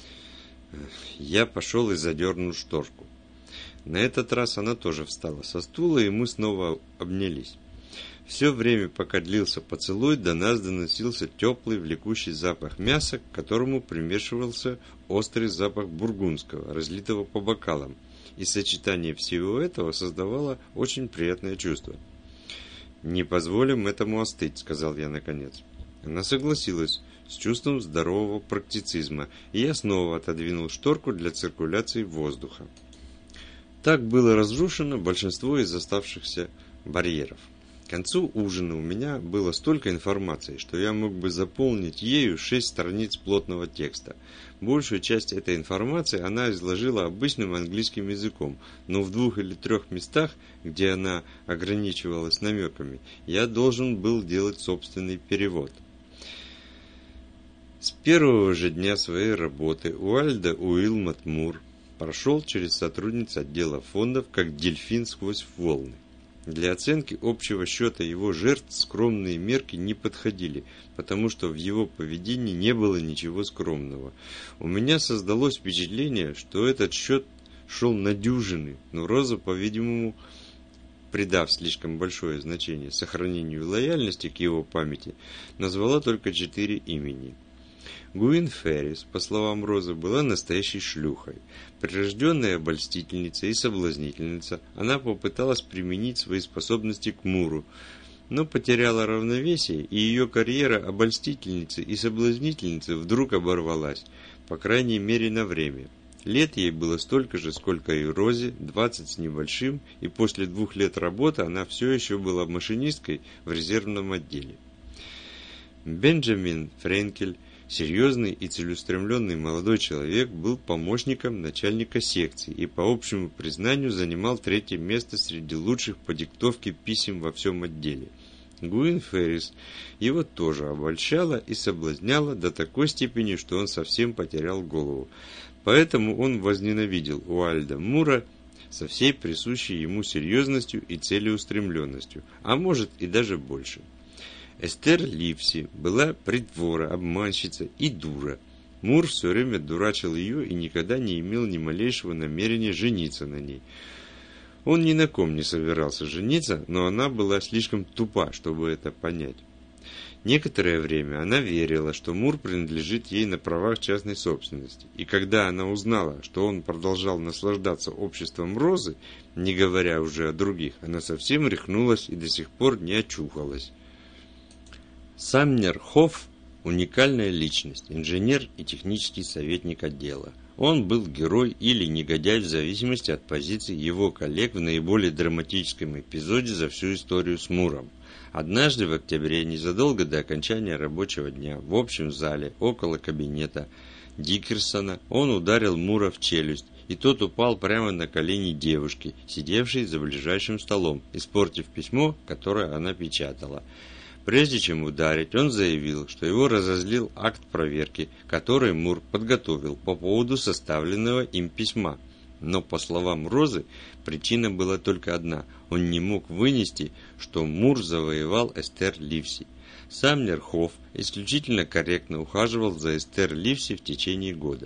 Я пошел и задернул шторку. На этот раз она тоже встала со стула, и мы снова обнялись. Все время, пока длился поцелуй, до нас доносился теплый, влекущий запах мяса, к которому примешивался острый запах бургундского, разлитого по бокалам, и сочетание всего этого создавало очень приятное чувство. «Не позволим этому остыть», — сказал я наконец. Она согласилась с чувством здорового практицизма, и я снова отодвинул шторку для циркуляции воздуха. Так было разрушено большинство из оставшихся барьеров. К концу ужина у меня было столько информации, что я мог бы заполнить ею шесть страниц плотного текста. Большую часть этой информации она изложила обычным английским языком, но в двух или трех местах, где она ограничивалась намеками, я должен был делать собственный перевод. С первого же дня своей работы Уайльда Уилмот Мур прошел через сотрудниц отдела фондов, как дельфин сквозь волны. Для оценки общего счета его жертв скромные мерки не подходили, потому что в его поведении не было ничего скромного. У меня создалось впечатление, что этот счет шел на дюжины, но Роза, по-видимому, придав слишком большое значение сохранению лояльности к его памяти, назвала только четыре имени. Гуин Феррис, по словам Розы, была настоящей шлюхой. Прирожденная обольстительница и соблазнительница, она попыталась применить свои способности к Муру, но потеряла равновесие, и ее карьера обольстительницы и соблазнительницы вдруг оборвалась, по крайней мере на время. Лет ей было столько же, сколько и Розе, двадцать с небольшим, и после двух лет работы она все еще была машинисткой в резервном отделе. Бенджамин Френкель, серьезный и целеустремленный молодой человек, был помощником начальника секции и по общему признанию занимал третье место среди лучших по диктовке писем во всем отделе. Гуин Феррис его тоже обольщала и соблазняла до такой степени, что он совсем потерял голову. Поэтому он возненавидел Уайльда Мура со всей присущей ему серьезностью и целеустремленностью, а может и даже больше. Эстер Ливси была притвора, обманщица и дура. Мур все время дурачил ее и никогда не имел ни малейшего намерения жениться на ней. Он ни на ком не собирался жениться, но она была слишком тупа, чтобы это понять. Некоторое время она верила, что Мур принадлежит ей на правах частной собственности, и когда она узнала, что он продолжал наслаждаться обществом Розы, не говоря уже о других, она совсем рехнулась и до сих пор не очухалась. Самнер Хофф – уникальная личность, инженер и технический советник отдела. Он был герой или негодяй в зависимости от позиции его коллег в наиболее драматическом эпизоде за всю историю с Муром. Однажды в октябре, незадолго до окончания рабочего дня, в общем зале, около кабинета Диккерсона, он ударил Мура в челюсть, и тот упал прямо на колени девушки, сидевшей за ближайшим столом, испортив письмо, которое она печатала. Прежде чем ударить, он заявил, что его разозлил акт проверки, который Мур подготовил по поводу составленного им письма. Но, по словам Розы, причина была только одна – он не мог вынести, что Мур завоевал Эстер Ливси. Самнер Хофф исключительно корректно ухаживал за Эстер Ливси в течение года.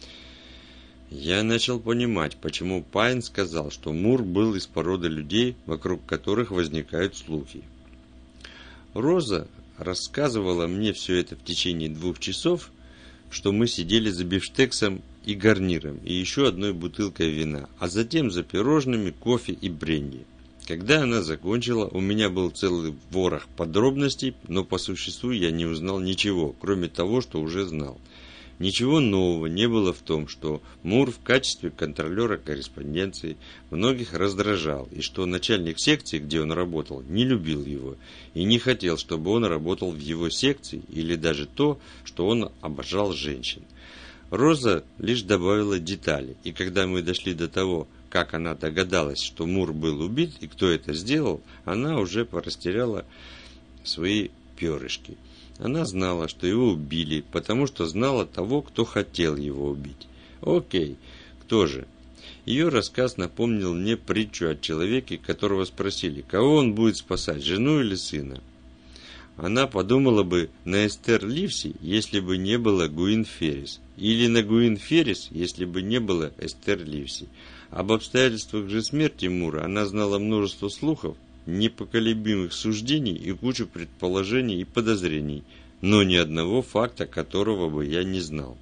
Я начал понимать, почему Пайн сказал, что Мур был из породы людей, вокруг которых возникают слухи. Роза рассказывала мне все это в течение двух часов, что мы сидели за бифштексом и гарниром, и еще одной бутылкой вина, а затем за пирожными, кофе и бренди. Когда она закончила, у меня был целый ворох подробностей, но по существу я не узнал ничего, кроме того, что уже знал. Ничего нового не было в том, что Мур в качестве контролера корреспонденции многих раздражал, и что начальник секции, где он работал, не любил его и не хотел, чтобы он работал в его секции, или даже то, что он обожал женщин. Роза лишь добавила детали, и когда мы дошли до того, как она догадалась, что Мур был убит и кто это сделал, она уже порастеряла свои перышки. Она знала, что его убили, потому что знала того, кто хотел его убить. Окей, кто же? Ее рассказ напомнил мне притчу о человеке, которого спросили, кого он будет спасать, жену или сына. Она подумала бы на Эстер Ливси, если бы не было Гуин Феррис, или на Гуин Феррис, если бы не было Эстер Ливси. Об обстоятельствах же смерти Мура она знала множество слухов, непоколебимых суждений и кучу предположений и подозрений, но ни одного факта, которого бы я не знал.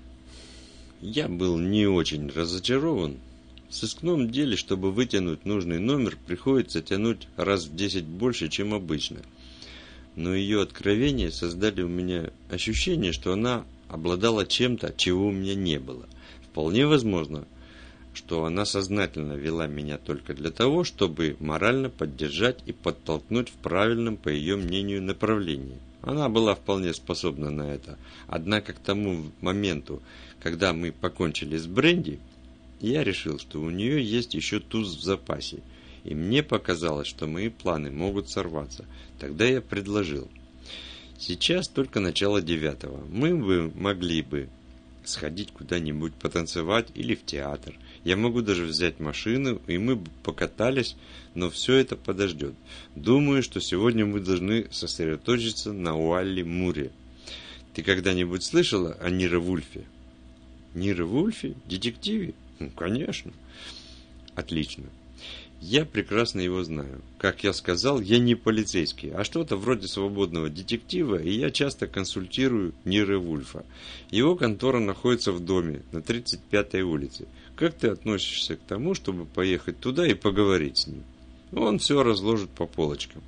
Я был не очень разочарован. В сыскном деле, чтобы вытянуть нужный номер, приходится тянуть раз в десять больше, чем обычно. Но ее откровения создали у меня ощущение, что она обладала чем-то, чего у меня не было. Вполне возможно, что она сознательно вела меня только для того, чтобы морально поддержать и подтолкнуть в правильном, по ее мнению, направлении. Она была вполне способна на это. Однако к тому моменту, когда мы покончили с бренди, я решил, что у нее есть еще туз в запасе, и мне показалось, что мои планы могут сорваться. Тогда я предложил: сейчас только начало девятого, мы бы могли бы сходить куда-нибудь потанцевать или в театр. Я могу даже взять машину, и мы бы покатались, но все это подождет. Думаю, что сегодня мы должны сосредоточиться на Уалли Муре. Ты когда-нибудь слышала о Нире Вульфе? Нире Вульфе? Детективе? Ну, конечно. Отлично. Я прекрасно его знаю. Как я сказал, я не полицейский, а что-то вроде свободного детектива, и я часто консультирую Нире Вульфа. Его контора находится в доме на тридцать пятой улице. Как ты относишься к тому, чтобы поехать туда и поговорить с ним? Он все разложит по полочкам.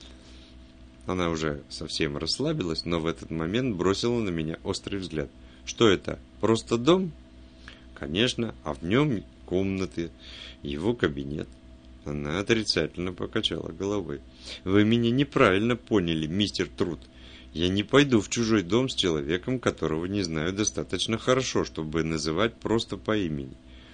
Она уже совсем расслабилась, но в этот момент бросила на меня острый взгляд. Что это? Просто дом? Конечно, а в нем комнаты, его кабинет. Она отрицательно покачала головой. Вы меня неправильно поняли, мистер Труд. Я не пойду в чужой дом с человеком, которого не знаю достаточно хорошо, чтобы называть просто по имени.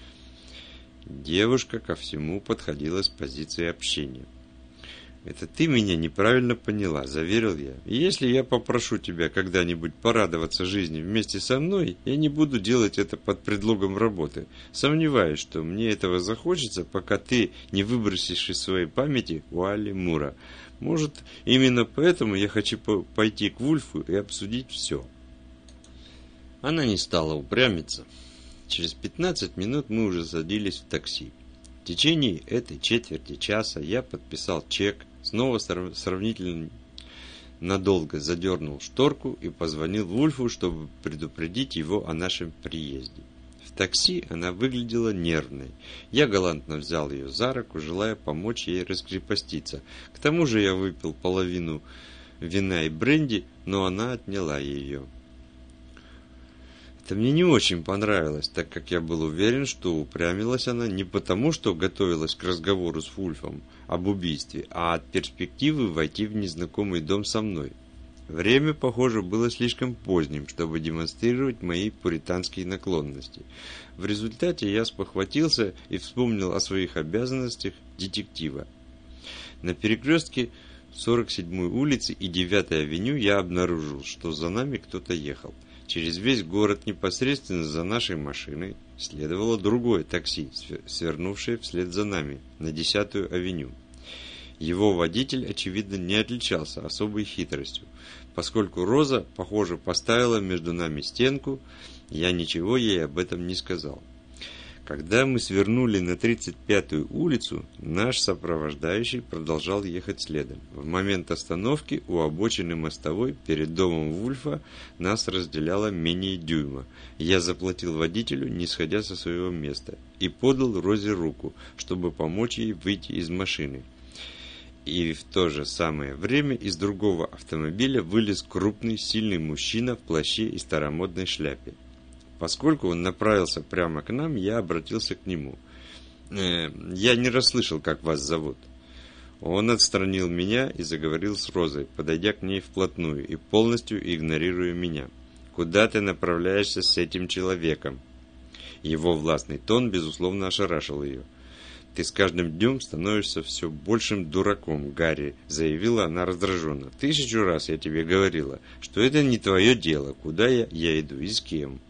Девушка ко всему подходила с позиции общения. «Это ты меня неправильно поняла», – заверил я. «И если я попрошу тебя когда-нибудь порадоваться жизни вместе со мной, я не буду делать это под предлогом работы. Сомневаюсь, что мне этого захочется, пока ты не выбросишь из своей памяти Уалли Мура. Может, именно поэтому я хочу пойти к Вульфу и обсудить все». Она не стала упрямиться. Через пятнадцать минут мы уже садились в такси. В течение этой четверти часа я подписал чек, снова сравнительно надолго задернул шторку и позвонил Вульфу, чтобы предупредить его о нашем приезде. В такси она выглядела нервной. Я галантно взял ее за руку, желая помочь ей раскрепоститься. К тому же я выпил половину вина и бренди, но она отняла ее. Это мне не очень понравилось, так как я был уверен, что упрямилась она не потому, что готовилась к разговору с Вульфом об убийстве, а от перспективы войти в незнакомый дом со мной. Время, похоже, было слишком поздним, чтобы демонстрировать мои пуританские наклонности. В результате я спохватился и вспомнил о своих обязанностях детектива. На перекрестке сорок седьмой улицы и девятой авеню я обнаружил, что за нами кто-то ехал. Через весь город непосредственно за нашей машиной следовало другое такси, свернувшее вслед за нами на десятую авеню. Его водитель, очевидно, не отличался особой хитростью. Поскольку Роза, похоже, поставила между нами стенку, я ничего ей об этом не сказал. Когда мы свернули на тридцать пятую улицу, наш сопровождающий продолжал ехать следом. В момент остановки у обочины мостовой перед домом Вульфа нас разделяло менее дюйма. Я заплатил водителю, не сходя со своего места, и подал Розе руку, чтобы помочь ей выйти из машины. И в то же самое время из другого автомобиля вылез крупный, сильный мужчина в плаще и старомодной шляпе. Поскольку он направился прямо к нам, я обратился к нему. «Э, «Я не расслышал, как вас зовут». Он отстранил меня и заговорил с Розой, подойдя к ней вплотную и полностью игнорируя меня. «Куда ты направляешься с этим человеком?» Его властный тон, безусловно, ошарашил ее. «Ты с каждым днем становишься все большим дураком, Гарри», — заявила она раздраженно. «Тысячу раз я тебе говорила, что это не твое дело, куда я, я иду и с кем.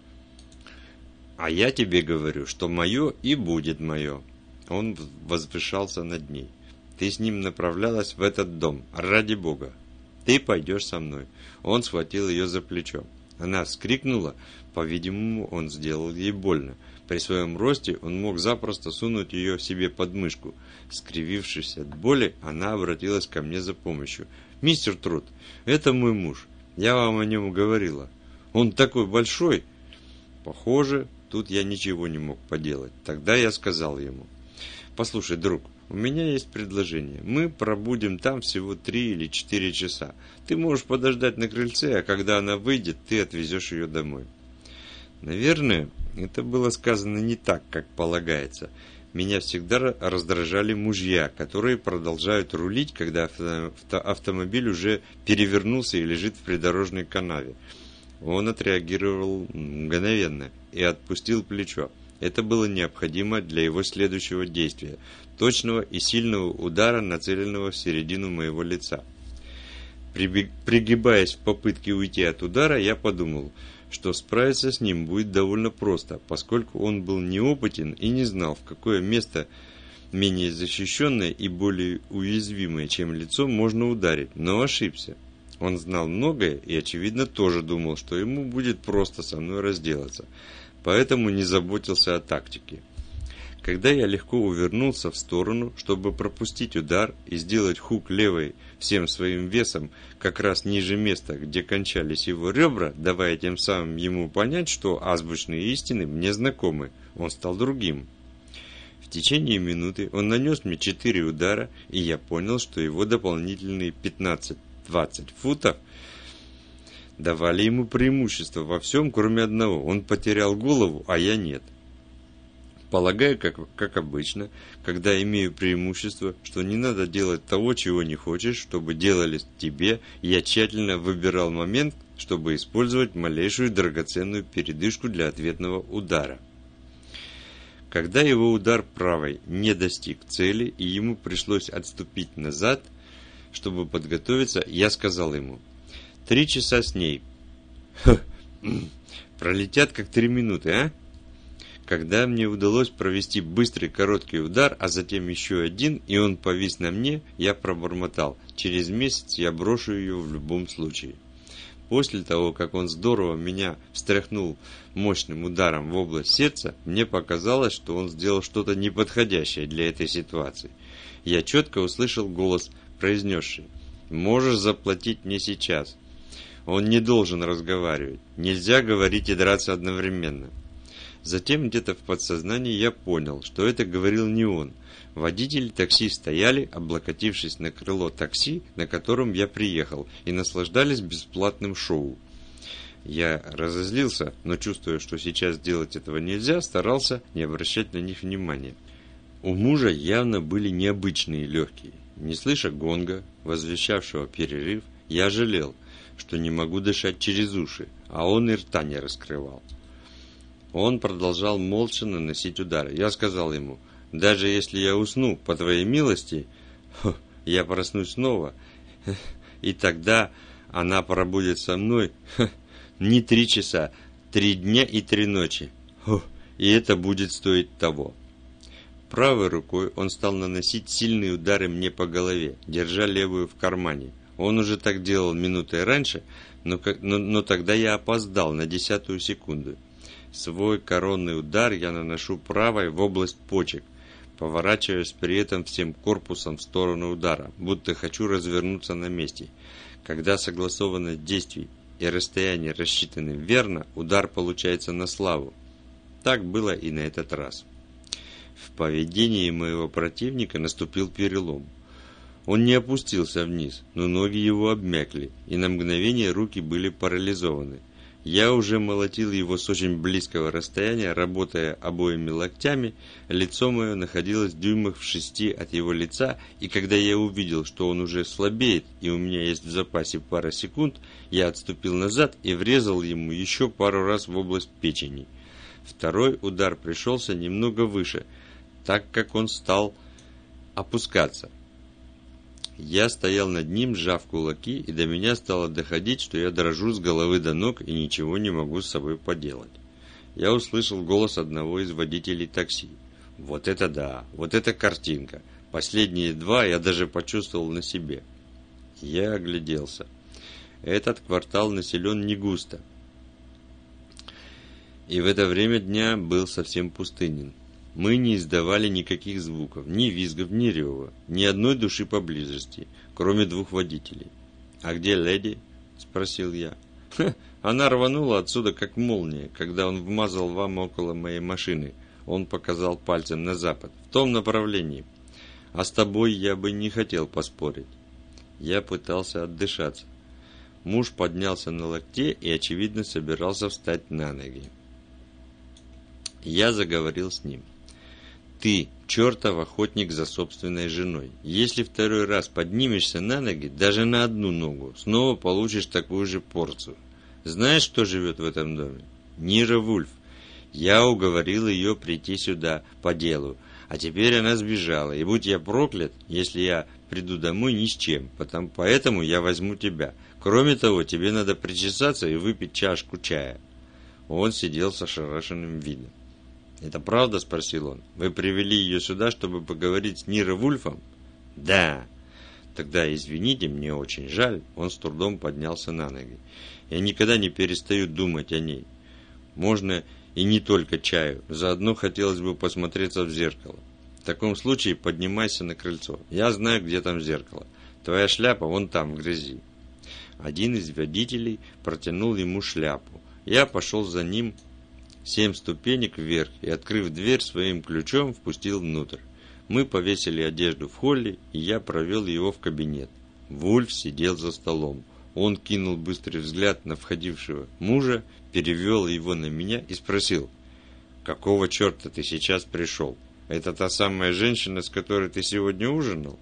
А я тебе говорю, что мое и будет мое». Он возвышался над ней. «Ты с ним направлялась в этот дом, ради Бога. Ты пойдешь со мной». Он схватил ее за плечо. Она вскрикнула, по-видимому, он сделал ей больно. При своем росте он мог запросто сунуть ее себе под мышку. Скривившись от боли, она обратилась ко мне за помощью. «Мистер Трут, это мой муж. Я вам о нем говорила. Он такой большой». Похоже, тут я ничего не мог поделать. Тогда я сказал ему: «Послушай, друг, у меня есть предложение. Мы пробудем там всего три или четыре часа. Ты можешь подождать на крыльце, а когда она выйдет, ты отвезешь ее домой». Наверное, это было сказано не так, как полагается. Меня всегда раздражали мужья, которые продолжают рулить, когда авто- автомобиль уже перевернулся и лежит в придорожной канаве. Он отреагировал мгновенно и отпустил плечо. Это было необходимо для его следующего действия – точного и сильного удара, нацеленного в середину моего лица. Пригибаясь в попытке уйти от удара, я подумал, что справиться с ним будет довольно просто, поскольку он был неопытен и не знал, в какое место менее защищенное и более уязвимое, чем лицо, можно ударить, но ошибся. Он знал многое и, очевидно, тоже думал, что ему будет просто со мной разделаться, поэтому не заботился о тактике. Когда я легко увернулся в сторону, чтобы пропустить удар и сделать хук левой всем своим весом как раз ниже места, где кончались его ребра, давая тем самым ему понять, что азбучные истины мне знакомы, он стал другим. В течение минуты он нанес мне четыре удара, и я понял, что его дополнительные пятнадцать-двадцать футов давали ему преимущество во всем, кроме одного. Он потерял голову, а я нет. Полагаю, как, как обычно, когда имею преимущество, что не надо делать того, чего не хочешь, чтобы делали тебе, я тщательно выбирал момент, чтобы использовать малейшую драгоценную передышку для ответного удара. Когда его удар правой не достиг цели, и ему пришлось отступить назад, чтобы подготовиться, я сказал ему: «Три часа с ней. Ха, пролетят как три минуты, а?» Когда мне удалось провести быстрый короткий удар, а затем еще один, и он повис на мне, я пробормотал: «Через месяц я брошу ее в любом случае». После того, как он здорово меня встряхнул мощным ударом в область сердца, мне показалось, что он сделал что-то неподходящее для этой ситуации. Я четко услышал голос, произнесший: «Можешь заплатить мне сейчас». Он не должен разговаривать. Нельзя говорить и драться одновременно. Затем где-то в подсознании я понял, что это говорил не он. Водители такси стояли, облокотившись на крыло такси, на котором я приехал, и наслаждались бесплатным шоу. Я разозлился, но, чувствуя, что сейчас делать этого нельзя, старался не обращать на них внимания. У мужа явно были необычные легкие. Не слыша гонга, возвещавшего перерыв, я жалел, что не могу дышать через уши, а он и рта не раскрывал. Он продолжал молча наносить удары. Я сказал ему: «Даже если я усну, по твоей милости, я проснусь снова, и тогда она пробудет со мной не три часа, три дня и три ночи, и это будет стоить того». Правой рукой он стал наносить сильные удары мне по голове, держа левую в кармане. Он уже так делал минутой раньше, но, но, но тогда я опоздал на десятую секунду. Свой коронный удар я наношу правой в область почек, поворачиваясь при этом всем корпусом в сторону удара, будто хочу развернуться на месте. Когда согласованность действий и расстояние рассчитаны верно, удар получается на славу. Так было и на этот раз. В поведении моего противника наступил перелом. Он не опустился вниз, но ноги его обмякли, и на мгновение руки были парализованы. Я уже молотил его с очень близкого расстояния, работая обоими локтями, лицо мое находилось в дюймах в шести от его лица, и когда я увидел, что он уже слабеет, и у меня есть в запасе пара секунд, я отступил назад и врезал ему еще пару раз в область печени. Второй удар пришелся немного выше, так как он стал опускаться. Я стоял над ним, сжав кулаки, и до меня стало доходить, что я дрожу с головы до ног и ничего не могу с собой поделать. Я услышал голос одного из водителей такси. Вот это да, вот это картинка. Последние два я даже почувствовал на себе. Я огляделся. Этот квартал населен не густо. И в это время дня был совсем пустынен. Мы не издавали никаких звуков, ни визгов, ни рева, ни одной души поблизости, кроме двух водителей. «А где леди?» – спросил я. «Ха, она рванула отсюда, как молния, когда он вмазал вам около моей машины». Он показал пальцем на запад, в том направлении. «А с тобой я бы не хотел поспорить». Я пытался отдышаться. Муж поднялся на локте и, очевидно, собирался встать на ноги. Я заговорил с ним. «Ты, чертов охотник за собственной женой. Если второй раз поднимешься на ноги, даже на одну ногу, снова получишь такую же порцию. Знаешь, кто живет в этом доме? Нира Вульф. Я уговорил ее прийти сюда по делу, а теперь она сбежала, и будь я проклят, если я приду домой ни с чем, потому, поэтому я возьму тебя. Кроме того, тебе надо причесаться и выпить чашку чая». Он сидел с ошарашенным видом. «Это правда?» – спросил он. «Вы привели ее сюда, чтобы поговорить с Ниро Вульфом?» «Да». «Тогда извините, мне очень жаль». Он с трудом поднялся на ноги. «Я никогда не перестаю думать о ней. Можно и не только чаю. Заодно хотелось бы посмотреться в зеркало. В таком случае поднимайся на крыльцо. Я знаю, где там зеркало. Твоя шляпа вон там, в грязи». Один из водителей протянул ему шляпу. Я пошел за ним семь ступенек вверх и, открыв дверь своим ключом, впустил внутрь. Мы повесили одежду в холле, и я провел его в кабинет. Вульф сидел за столом. Он кинул быстрый взгляд на входившего мужа, перевел его на меня и спросил: «Какого черта ты сейчас пришел? Это та самая женщина, с которой ты сегодня ужинал?»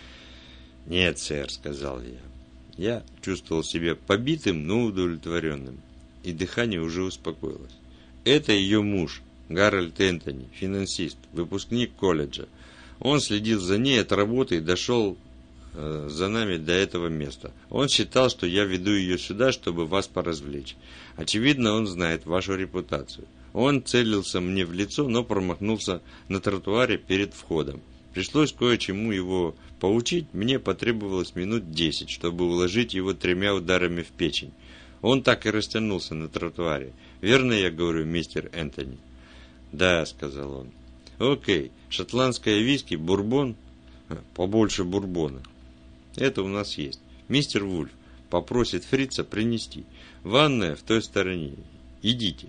«Нет, сэр», — сказал я. Я чувствовал себя побитым, но удовлетворенным, и дыхание уже успокоилось. Это ее муж, Гарольд Энтони, финансист, выпускник колледжа. Он следил за ней от работы и дошел э, за нами до этого места. Он считал, что я веду ее сюда, чтобы вас поразвлечь. Очевидно, он знает вашу репутацию. Он целился мне в лицо, но промахнулся на тротуаре перед входом. Пришлось кое-чему его поучить, мне потребовалось минут десять, чтобы уложить его тремя ударами в печень. Он так и растянулся на тротуаре. «Верно я говорю, мистер Энтони?» «Да», — сказал он. «Окей, шотландское виски, бурбон?» «Побольше бурбона». «Это у нас есть. Мистер Вульф попросит фрица принести. Ванная в той стороне. Идите».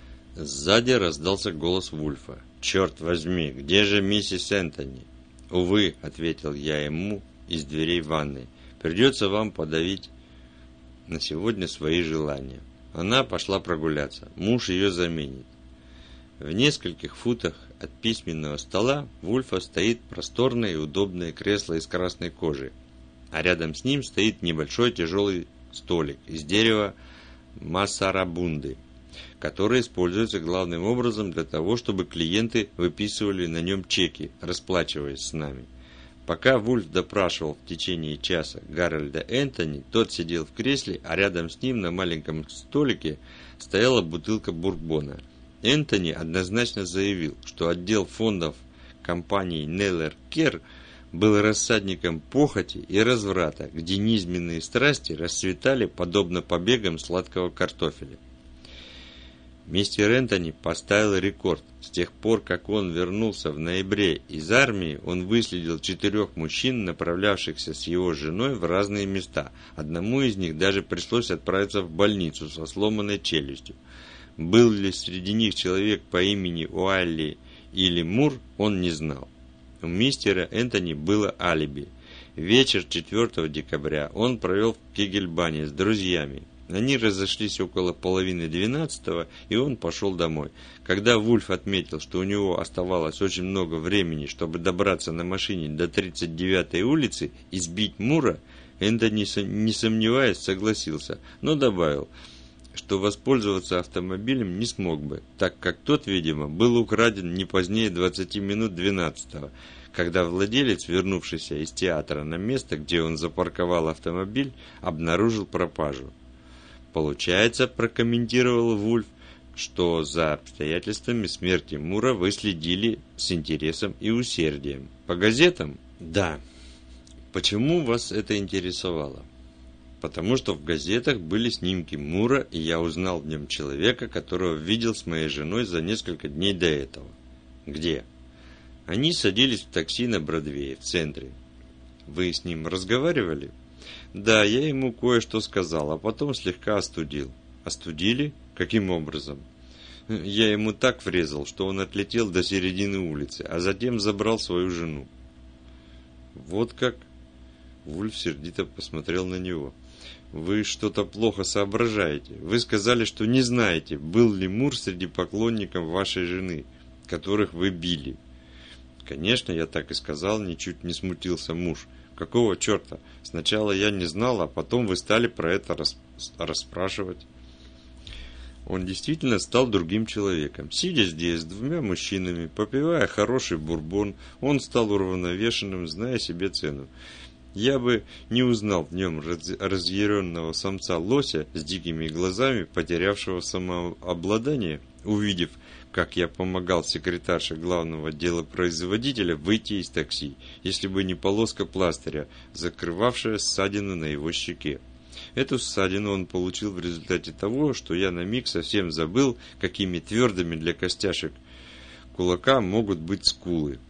Сзади раздался голос Вульфа. «Черт возьми, где же миссис Энтони?» «Увы», — ответил я ему из дверей ванной, — «придется вам подавить на сегодня свои желания». Она пошла прогуляться. Муж ее заменит. В нескольких футах от письменного стола Вульфа стоит просторное и удобное кресло из красной кожи, а рядом с ним стоит небольшой тяжелый столик из дерева масарабунды, который используется главным образом для того, чтобы клиенты выписывали на нем чеки, расплачиваясь с нами. Пока Вульф допрашивал в течение часа Гарольда Энтони, тот сидел в кресле, а рядом с ним на маленьком столике стояла бутылка бурбона. Энтони однозначно заявил, что отдел фондов компании Неллер Кер был рассадником похоти и разврата, где низменные страсти расцветали подобно побегам сладкого картофеля. Мистер Энтони поставил рекорд. С тех пор, как он вернулся в ноябре из армии, он выследил четырех мужчин, направлявшихся с его женой в разные места. Одному из них даже пришлось отправиться в больницу со сломанной челюстью. Был ли среди них человек по имени Уайли или Мур, он не знал. У мистера Энтони было алиби. Вечер четвёртого декабря он провел в Кегельбане с друзьями. Они разошлись около половины двенадцатого, и он пошел домой. Когда Вульф отметил, что у него оставалось очень много времени, чтобы добраться на машине до тридцать девятой улицы и сбить Мура, Энтони, не сомневаясь, согласился, но добавил, что воспользоваться автомобилем не смог бы, так как тот, видимо, был украден не позднее двадцати минут двенадцатого, когда владелец, вернувшийся из театра на место, где он запарковал автомобиль, обнаружил пропажу. «Получается, — прокомментировал Вульф, — что за обстоятельствами смерти Мура вы следили с интересом и усердием. По газетам?» «Да». «Почему вас это интересовало?» «Потому что в газетах были снимки Мура, и я узнал в нем человека, которого видел с моей женой за несколько дней до этого». «Где?» «Они садились в такси на Бродвее, в центре». «Вы с ним разговаривали?» «Да, я ему кое-что сказал, а потом слегка остудил». «Остудили? Каким образом?» «Я ему так врезал, что он отлетел до середины улицы, а затем забрал свою жену». «Вот как?» Вульф сердито посмотрел на него. «Вы что-то плохо соображаете. Вы сказали, что не знаете, был ли Мур среди поклонников вашей жены, которых вы били». «Конечно, я так и сказал, ничуть не смутился муж. Какого черта? Сначала я не знал, а потом вы стали про это рас... расспрашивать». Он действительно стал другим человеком. Сидя здесь с двумя мужчинами, попивая хороший бурбон, он стал уравновешенным, зная себе цену. Я бы не узнал в нем раз... разъяренного самца-лося с дикими глазами, потерявшего самообладание, увидев, как я помогал секретарше главного делопроизводителя выйти из такси, если бы не полоска пластыря, закрывавшая ссадину на его щеке. Эту ссадину он получил в результате того, что я на миг совсем забыл, какими твердыми для костяшек кулака могут быть скулы.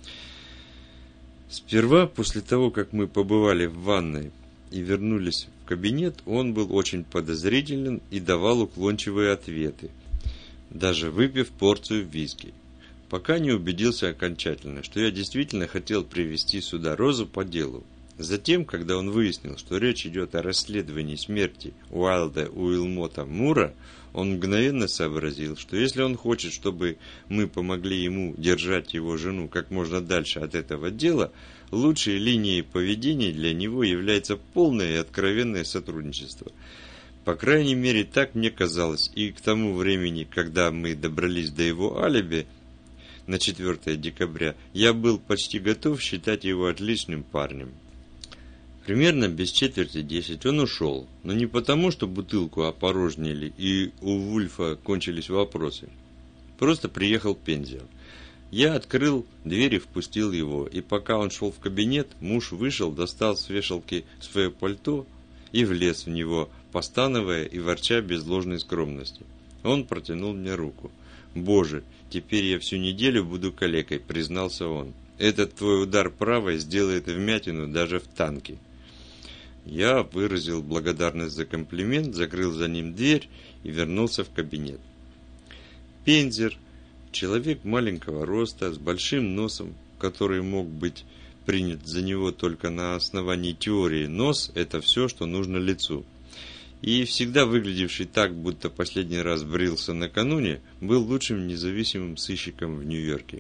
Сперва, после того, как мы побывали в ванной и вернулись в кабинет, он был очень подозрителен и давал уклончивые ответы, даже выпив порцию виски, пока не убедился окончательно, что я действительно хотел привести сюда Розу по делу. Затем, когда он выяснил, что речь идет о расследовании смерти Уайлда Уилмота Мура, он мгновенно сообразил, что если он хочет, чтобы мы помогли ему держать его жену как можно дальше от этого дела, лучшей линией поведения для него является полное и откровенное сотрудничество. По крайней мере, так мне казалось, и к тому времени, когда мы добрались до его алиби на четвёртое декабря, я был почти готов считать его отличным парнем. Примерно без четверти десять он ушел, но не потому, что бутылку опорожнили и у Вульфа кончились вопросы. Просто приехал Пензер. Я открыл дверь и впустил его, и пока он шел в кабинет, муж вышел, достал с вешалки свое пальто и влез в него, постановая и ворча без ложной скромности. Он протянул мне руку. «Боже, теперь я всю неделю буду калекой», — признался он. «Этот твой удар правой сделает вмятину даже в танке». Я выразил благодарность за комплимент, закрыл за ним дверь и вернулся в кабинет. Пензер, человек маленького роста, с большим носом, который мог быть принят за него только на основании теории «нос – это все, что нужно лицу», и всегда выглядевший так, будто последний раз брился накануне, был лучшим независимым сыщиком в Нью-Йорке.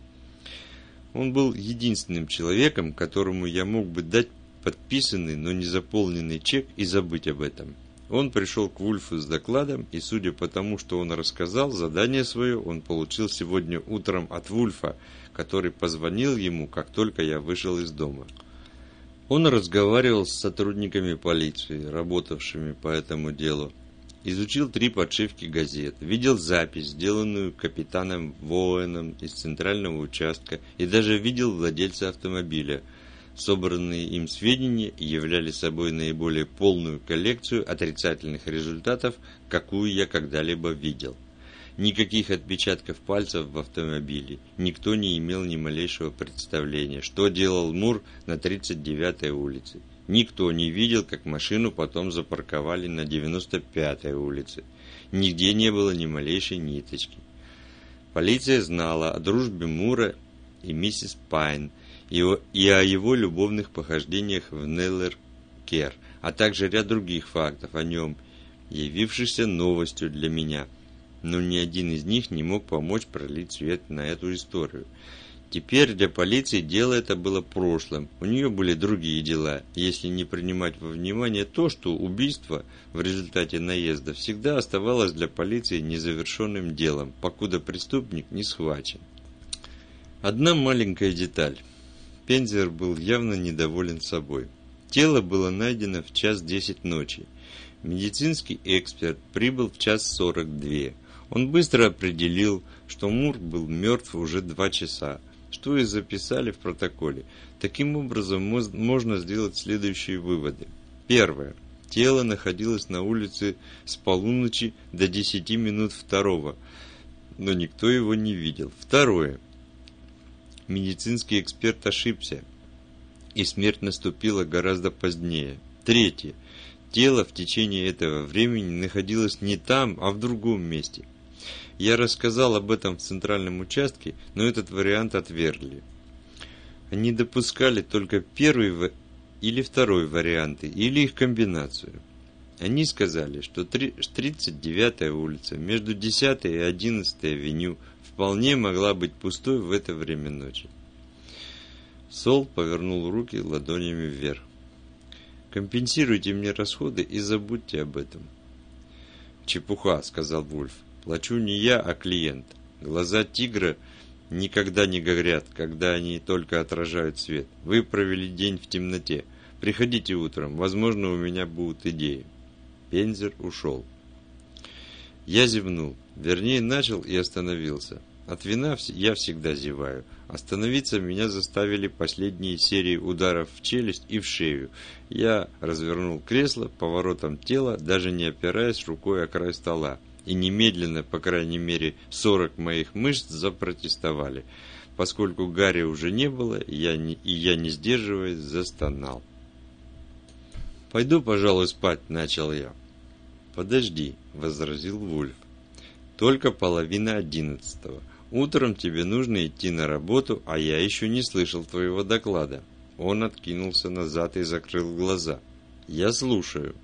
Он был единственным человеком, которому я мог бы дать подписанный, но не заполненный чек и забыть об этом. Он пришел к Вульфу с докладом, и судя по тому, что он рассказал, задание свое он получил сегодня утром от Вульфа, который позвонил ему, как только я вышел из дома. Он разговаривал с сотрудниками полиции, работавшими по этому делу, изучил три подшивки газет, видел запись, сделанную капитаном Воуэном из центрального участка, и даже видел владельца автомобиля. Собранные им сведения являли собой наиболее полную коллекцию отрицательных результатов, какую я когда-либо видел. Никаких отпечатков пальцев в автомобиле, никто не имел ни малейшего представления, что делал Мур на тридцать девятой улице. Никто не видел, как машину потом запарковали на девяносто пятой улице. Нигде не было ни малейшей ниточки. Полиция знала о дружбе Мура и миссис Пайн, и о его любовных похождениях в Нейлер-Кер, а также ряд других фактов о нем, явившихся новостью для меня. Но ни один из них не мог помочь пролить свет на эту историю. Теперь для полиции дело это было прошлым, у нее были другие дела, если не принимать во внимание то, что убийство в результате наезда всегда оставалось для полиции незавершенным делом, покуда преступник не схвачен. Одна маленькая деталь. Пензер был явно недоволен собой. Тело было найдено в час десять ночи. Медицинский эксперт прибыл в час сорок два. Он быстро определил, что Мур был мертв уже два часа, что и записали в протоколе. Таким образом, можно сделать следующие выводы. Первое. Тело находилось на улице с полуночи до десяти минут второго, но никто его не видел. Второе. Медицинский эксперт ошибся, и смерть наступила гораздо позднее. Третье. Тело в течение этого времени находилось не там, а в другом месте. Я рассказал об этом в центральном участке, но этот вариант отвергли. Они допускали только первый или второй варианты, или их комбинацию. Они сказали, что тридцать девятая улица между десятой и одиннадцатой авеню вполне могла быть пустой в это время ночи. Сол повернул руки ладонями вверх. «Компенсируйте мне расходы и забудьте об этом». «Чепуха», — сказал Вульф. «Плачу не я, а клиент. Глаза тигра никогда не горят, когда они только отражают свет. Вы провели день в темноте. Приходите утром, возможно, у меня будут идеи». Пензер ушел. Я зевнул. Вернее, начал и остановился. От вина я всегда зеваю. Остановиться меня заставили последние серии ударов в челюсть и в шею. Я развернул кресло поворотом тела, даже не опираясь рукой о край стола. И немедленно, по крайней мере, сорок моих мышц запротестовали. Поскольку Гарри уже не было, я не, и я, не сдерживаясь, застонал. «Пойду, пожалуй, спать», — начал я. «Подожди», — возразил Вульф. «Только половина одиннадцатого. Утром тебе нужно идти на работу, а я еще не слышал твоего доклада». Он откинулся назад и закрыл глаза. «Я слушаю».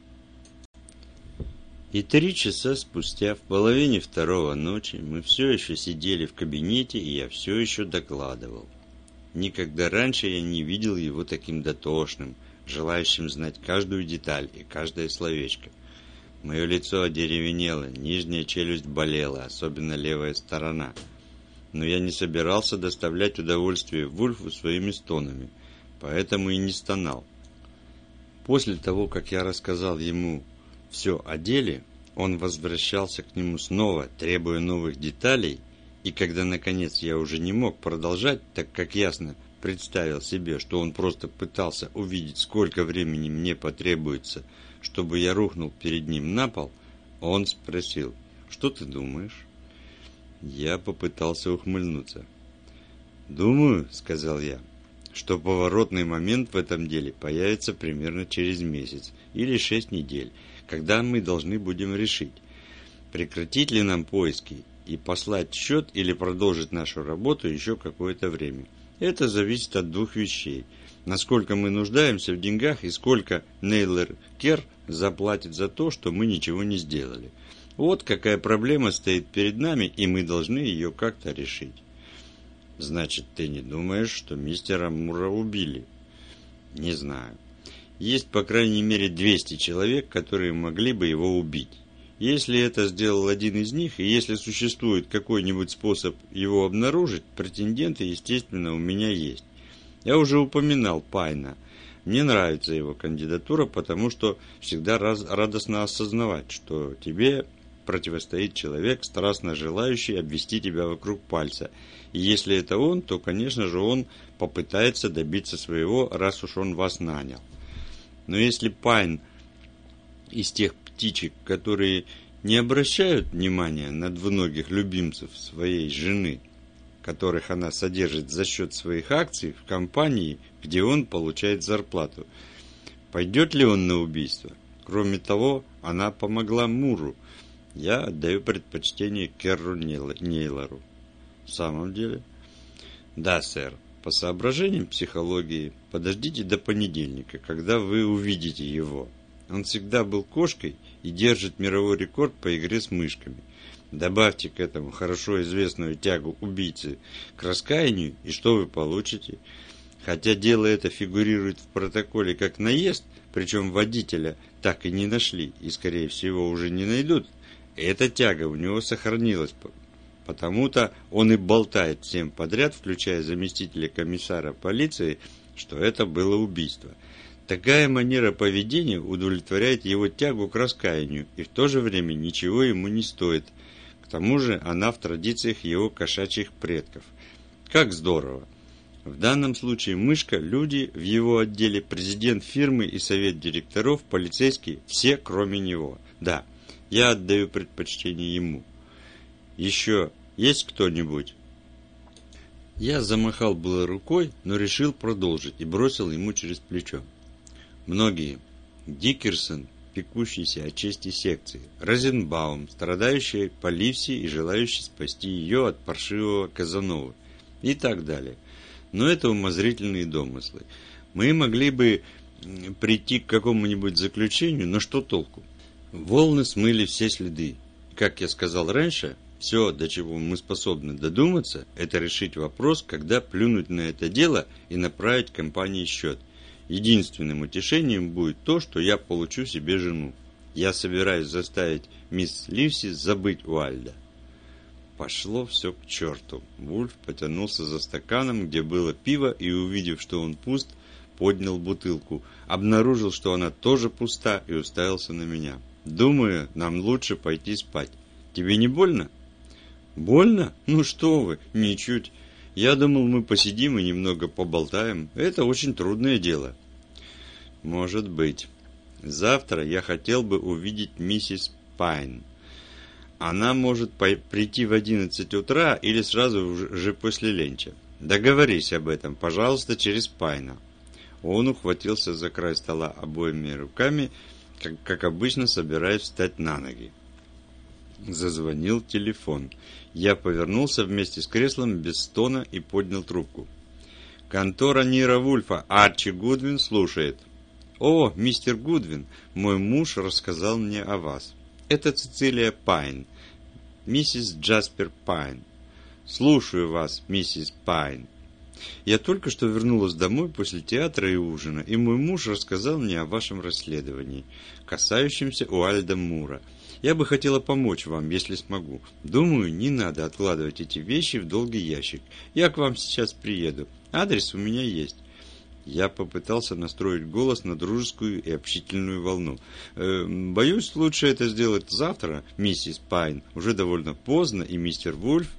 И три часа спустя, в половине второго ночи, мы все еще сидели в кабинете, и я все еще докладывал. Никогда раньше я не видел его таким дотошным, желающим знать каждую деталь и каждое словечко. Мое лицо одеревенело, нижняя челюсть болела, особенно левая сторона. Но я не собирался доставлять удовольствие Вульфу своими стонами, поэтому и не стонал. После того, как я рассказал ему все о деле, он возвращался к нему снова, требуя новых деталей, и когда, наконец, я уже не мог продолжать, так как ясно представил себе, что он просто пытался увидеть, сколько времени мне потребуется, чтобы я рухнул перед ним на пол, он спросил: «Что ты думаешь?» Я попытался ухмыльнуться. «Думаю, — сказал я, — что поворотный момент в этом деле появится примерно через месяц или шесть недель, когда мы должны будем решить, прекратить ли нам поиски и послать счет или продолжить нашу работу еще какое-то время. Это зависит от двух вещей: насколько мы нуждаемся в деньгах и сколько Нейлер-Кер заплатит за то, что мы ничего не сделали. Вот какая проблема стоит перед нами, и мы должны ее как-то решить». «Значит, ты не думаешь, что мистера Мура убили?» «Не знаю. Есть, по крайней мере, двести человек, которые могли бы его убить. Если это сделал один из них, и если существует какой-нибудь способ его обнаружить, претенденты, естественно, у меня есть. Я уже упоминал Пайна. Мне нравится его кандидатура, потому что всегда раз, радостно осознавать, что тебе противостоит человек, страстно желающий обвести тебя вокруг пальца. И если это он, то, конечно же, он попытается добиться своего, раз уж он вас нанял. Но если Пайн из тех птичек, которые не обращают внимания на двуногих любимцев своей жены, которых она содержит за счет своих акций в компании, где он получает зарплату, пойдет ли он на убийство? Кроме того, она помогла Муру. Я отдаю предпочтение Керру Нейлору. В самом деле? Да, сэр. По соображениям психологии, подождите до понедельника, когда вы увидите его. Он всегда был кошкой и держит мировой рекорд по игре с мышками. Добавьте к этому хорошо известную тягу убийцы к раскаянию, и что вы получите? Хотя дело это фигурирует в протоколе как наезд, причем водителя так и не нашли и, скорее всего, уже не найдут, эта тяга у него сохранилась. Потому-то он и болтает всем подряд, включая заместителя комиссара полиции, что это было убийство. Такая манера поведения удовлетворяет его тягу к раскаянию и в то же время ничего ему не стоит. К тому же она в традициях его кошачьих предков. Как здорово! В данном случае мышка, люди в его отделе, президент фирмы и совет директоров, полицейские, все кроме него. Да, я отдаю предпочтение ему. Еще есть кто-нибудь? Я замахал было рукой, но решил продолжить и бросил ему через плечо. Многие. Дикерсон, пекущийся о чести секции. Розенбаум, страдающий по Ливси и желающий спасти ее от паршивого Казановы. И так далее. Но это умозрительные домыслы. Мы могли бы прийти к какому-нибудь заключению, но что толку? Волны смыли все следы. Как я сказал раньше, все, до чего мы способны додуматься, это решить вопрос, когда плюнуть на это дело и направить компании счет. Единственным утешением будет то, что я получу себе жену. Я собираюсь заставить мисс Ливси забыть Уайльда. Пошло все к черту. Вульф потянулся за стаканом, где было пиво, и, увидев, что он пуст, поднял бутылку. Обнаружил, что она тоже пуста, и уставился на меня. «Думаю, нам лучше пойти спать. Тебе не больно?» «Больно? Ну что вы, ничуть. Я думал, мы посидим и немного поболтаем. Это очень трудное дело». «Может быть. Завтра я хотел бы увидеть миссис Пайн. Она может прийти в одиннадцать утра или сразу же после ленча. Договорись об этом, пожалуйста, через Пайна». Он ухватился за край стола обоими руками, как, как обычно, собираясь встать на ноги. Зазвонил телефон. Я повернулся вместе с креслом без стона и поднял трубку. «Контора Нира Вульфа. Арчи Гудвин слушает». «О, мистер Гудвин, мой муж рассказал мне о вас. Это Цицилия Пайн, миссис Джаспер Пайн». «Слушаю вас, миссис Пайн». «Я только что вернулась домой после театра и ужина, и мой муж рассказал мне о вашем расследовании, касающемся Уайльда Мура. Я бы хотела помочь вам, если смогу. Думаю, не надо откладывать эти вещи в долгий ящик. Я к вам сейчас приеду. Адрес у меня есть». Я попытался настроить голос на дружескую и общительную волну. «Э, «Боюсь, лучше это сделать завтра, миссис Пайн. Уже довольно поздно, и мистер Вульф...»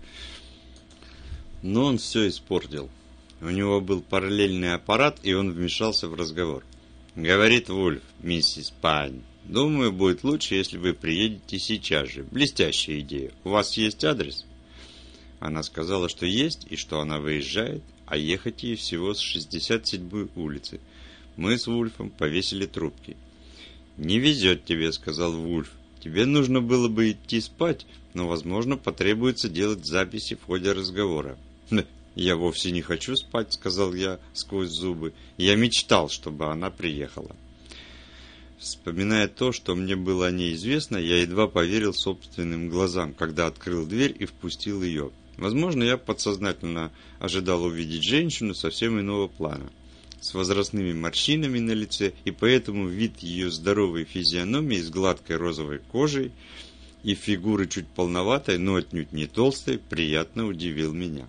Но он все испортил. У него был параллельный аппарат, и он вмешался в разговор. «Говорит Вульф, миссис Пайн. Думаю, будет лучше, если вы приедете сейчас же. Блестящая идея. У вас есть адрес?» Она сказала, что есть, и что она выезжает, а ехать ей всего с шестьдесят седьмой улицы. Мы с Вульфом повесили трубки. «Не везет тебе», — сказал Вульф. «Тебе нужно было бы идти спать, но, возможно, потребуется делать записи в ходе разговора». «Я вовсе не хочу спать», — сказал я сквозь зубы. «Я мечтал, чтобы она приехала». Вспоминая то, что мне было о ней известно, я едва поверил собственным глазам, когда открыл дверь и впустил ее. Возможно, я подсознательно ожидал увидеть женщину совсем иного плана, с возрастными морщинами на лице, и поэтому вид ее здоровой физиономии с гладкой розовой кожей и фигуры чуть полноватой, но отнюдь не толстой, приятно удивил меня.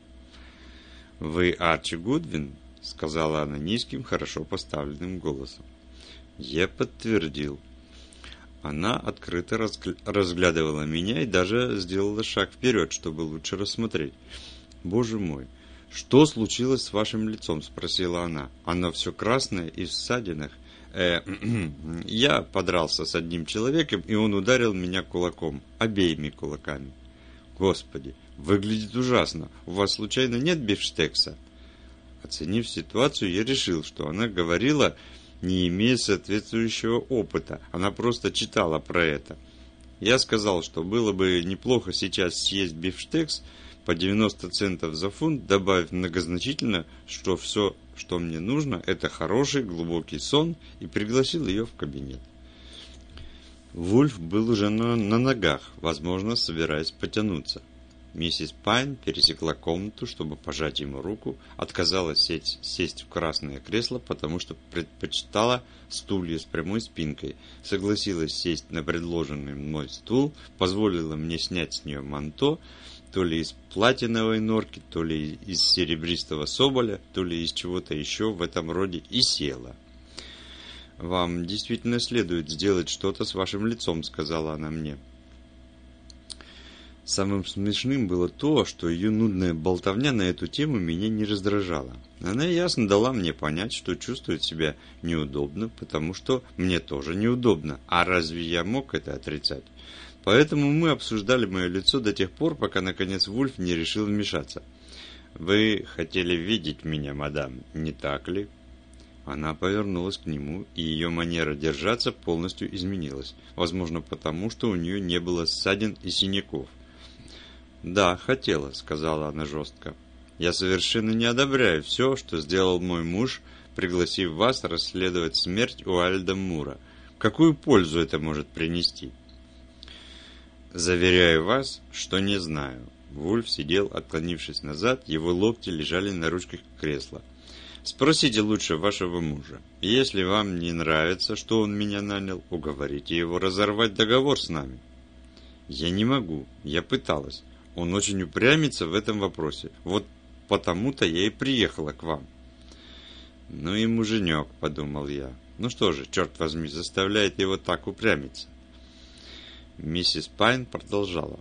«Вы Арчи Гудвин?» — сказала она низким, хорошо поставленным голосом. Я подтвердил. Она открыто разглядывала меня и даже сделала шаг вперед, чтобы лучше рассмотреть. «Боже мой, что случилось с вашим лицом?» – спросила она. «Оно все красное и в ссадинах». Э, я подрался с одним человеком, и он ударил меня кулаком, обеими кулаками. «Господи, выглядит ужасно. У вас случайно нет бифштекса?» Оценив ситуацию, я решил, что она говорила, не имея соответствующего опыта. Она просто читала про это. Я сказал, что было бы неплохо сейчас съесть бифштекс, по девяносто центов за фунт, добавив многозначительно, что все, что мне нужно, это хороший глубокий сон, и пригласил ее в кабинет. Вульф был уже на, на ногах, возможно, собираясь потянуться. Миссис Пайн пересекла комнату, чтобы пожать ему руку, отказалась сесть, сесть в красное кресло, потому что предпочитала стулья с прямой спинкой, согласилась сесть на предложенный мной стул, позволила мне снять с нее манто, то ли из платиновой норки, то ли из серебристого соболя, то ли из чего-то еще в этом роде, и села. «Вам действительно следует сделать что-то с вашим лицом», — сказала она мне. Самым смешным было то, что ее нудная болтовня на эту тему меня не раздражала. Она ясно дала мне понять, что чувствует себя неудобно, потому что мне тоже неудобно. А разве я мог это отрицать? Поэтому мы обсуждали мое лицо до тех пор, пока наконец Вульф не решил вмешаться. «Вы хотели видеть меня, мадам, не так ли?» Она повернулась к нему, и ее манера держаться полностью изменилась. Возможно, потому, что у нее не было ссадин и синяков. «Да, хотела», — сказала она жестко. «Я совершенно не одобряю все, что сделал мой муж, пригласив вас расследовать смерть Уайльда Мура. Какую пользу это может принести?» «Заверяю вас, что не знаю». Вульф сидел, отклонившись назад, его локти лежали на ручках кресла. «Спросите лучше вашего мужа. Если вам не нравится, что он меня нанял, уговорите его разорвать договор с нами». «Я не могу. Я пыталась. Он очень упрямится в этом вопросе. Вот потому-то я и приехала к вам». «Ну и муженек», — подумал я. «Ну что же, черт возьми, заставляет его так упрямиться». Миссис Пайн продолжала.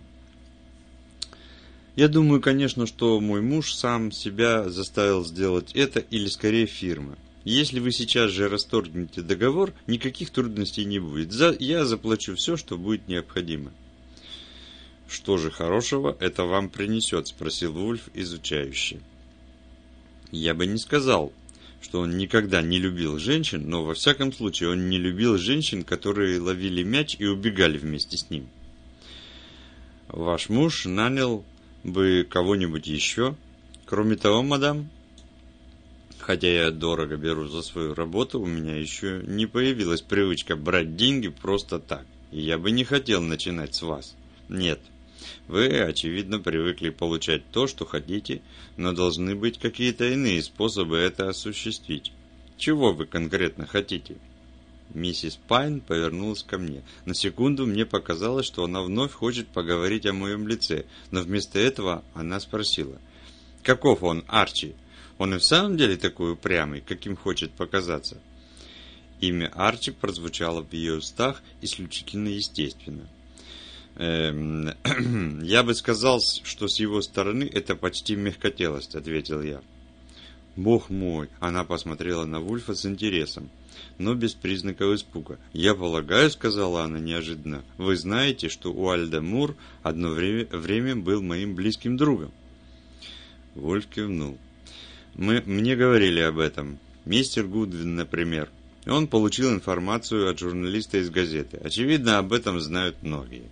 «Я думаю, конечно, что мой муж сам себя заставил сделать это, или скорее фирма. Если вы сейчас же расторгнете договор, никаких трудностей не будет. За... Я заплачу все, что будет необходимо». «Что же хорошего это вам принесет?» – спросил Вульф изучающе. «Я бы не сказал, что он никогда не любил женщин, но во всяком случае он не любил женщин, которые ловили мяч и убегали вместе с ним». «Ваш муж нанял бы кого-нибудь еще? Кроме того, мадам, хотя я дорого беру за свою работу, у меня еще не появилась привычка брать деньги просто так, и я бы не хотел начинать с вас. Нет, вы, очевидно, привыкли получать то, что хотите, но должны быть какие-то иные способы это осуществить. Чего вы конкретно хотите?» Миссис Пайн повернулась ко мне. На секунду мне показалось, что она вновь хочет поговорить о моем лице, но вместо этого она спросила: «Каков он, Арчи? Он и в самом деле такой упрямый, каким хочет показаться?» Имя Арчи прозвучало в ее устах исключительно естественно. «Эм, «Я бы сказал, что с его стороны это почти мягкотелость», — ответил я. «Бог мой!» — она посмотрела на Вульфа с интересом, но без признаков испуга. «Я полагаю, — сказала она неожиданно, — вы знаете, что Уайльд Мур одно время, время был моим близким другом?» Вульф кивнул. Мы, «Мне говорили об этом. Мистер Гудвин, например. Он получил информацию от журналиста из газеты. Очевидно, об этом знают многие».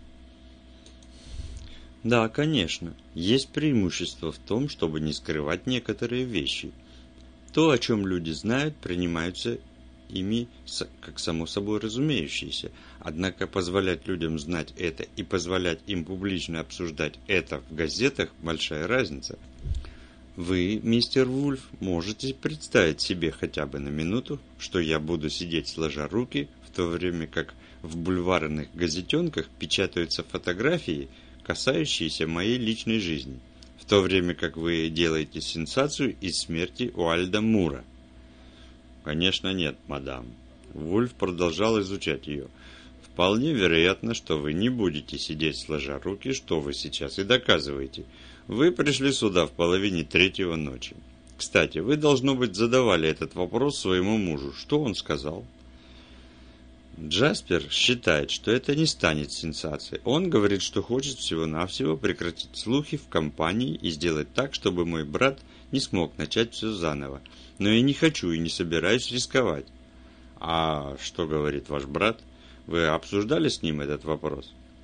«Да, конечно. Есть преимущество в том, чтобы не скрывать некоторые вещи. То, о чем люди знают, принимаются ими как само собой разумеющееся. Однако позволять людям знать это и позволять им публично обсуждать это в газетах – большая разница. Вы, мистер Вульф, можете представить себе хотя бы на минуту, что я буду сидеть сложа руки, в то время как в бульварных газетенках печатаются фотографии, касающиеся моей личной жизни, в то время как вы делаете сенсацию из смерти Уайльда Мура?» «Конечно нет, мадам». Вульф продолжал изучать ее. «Вполне вероятно, что вы не будете сидеть сложа руки, что вы сейчас и доказываете. Вы пришли сюда в половине третьего ночи. Кстати, вы, должно быть, задавали этот вопрос своему мужу. Что он сказал?» «Джаспер считает, что это не станет сенсацией. Он говорит, что хочет всего-навсего прекратить слухи в компании и сделать так, чтобы мой брат не смог начать все заново. Но я не хочу и не собираюсь рисковать». «А что говорит ваш брат? Вы обсуждали с ним этот вопрос?»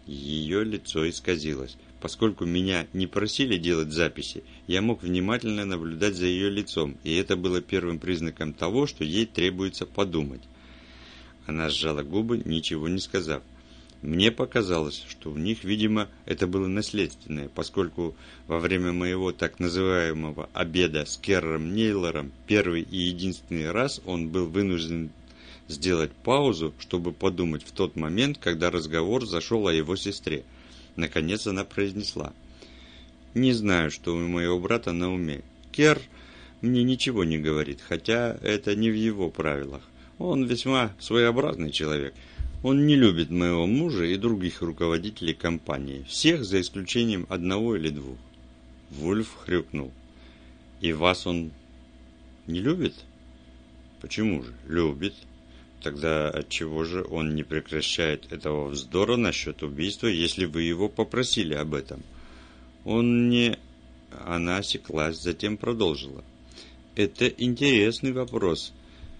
Ее лицо исказилось. Поскольку меня не просили делать записи, я мог внимательно наблюдать за ее лицом, и это было первым признаком того, что ей требуется подумать. Она сжала губы, ничего не сказав. Мне показалось, что у них, видимо, это было наследственное, поскольку во время моего так называемого обеда с Керром Нейлором первый и единственный раз он был вынужден сделать паузу, чтобы подумать в тот момент, когда разговор зашел о его сестре. Наконец она произнесла: «Не знаю, что у моего брата на уме. Керр мне ничего не говорит, хотя это не в его правилах. Он весьма своеобразный человек. Он не любит моего мужа и других руководителей компании, всех за исключением одного или двух». Вульф хрюкнул. «И вас он не любит?» «Почему же? Любит. Тогда отчего же он не прекращает этого вздора насчет убийства, если вы его попросили об этом?» «Он не...» Она осеклась, затем продолжила. «Это интересный вопрос.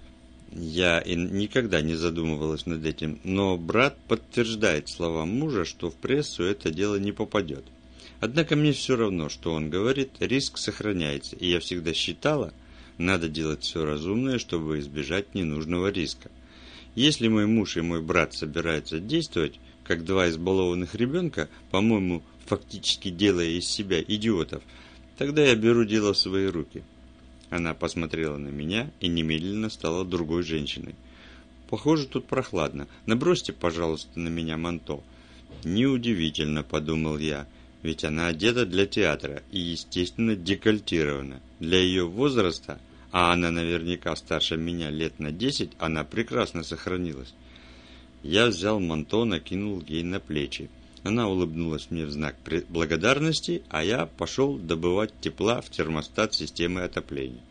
Я и никогда не задумывалась над этим, но брат подтверждает слова мужа, что в прессу это дело не попадет. Однако мне все равно, что он говорит, риск сохраняется, и я всегда считала, надо делать все разумное, чтобы избежать ненужного риска. Если мой муж и мой брат собираются действовать, как два избалованных ребенка, по-моему, фактически делая из себя идиотов, тогда я беру дело в свои руки». Она посмотрела на меня и немедленно стала другой женщиной. «Похоже, тут прохладно. Набросьте, пожалуйста, на меня манто». «Неудивительно», — подумал я, ведь она одета для театра и, естественно, декольтирована. Для ее возраста, а она наверняка старше меня лет на десять, она прекрасно сохранилась. Я взял манто, накинул ей на плечи. Она улыбнулась мне в знак благодарности, а я пошел добывать тепла в термостат системы отопления.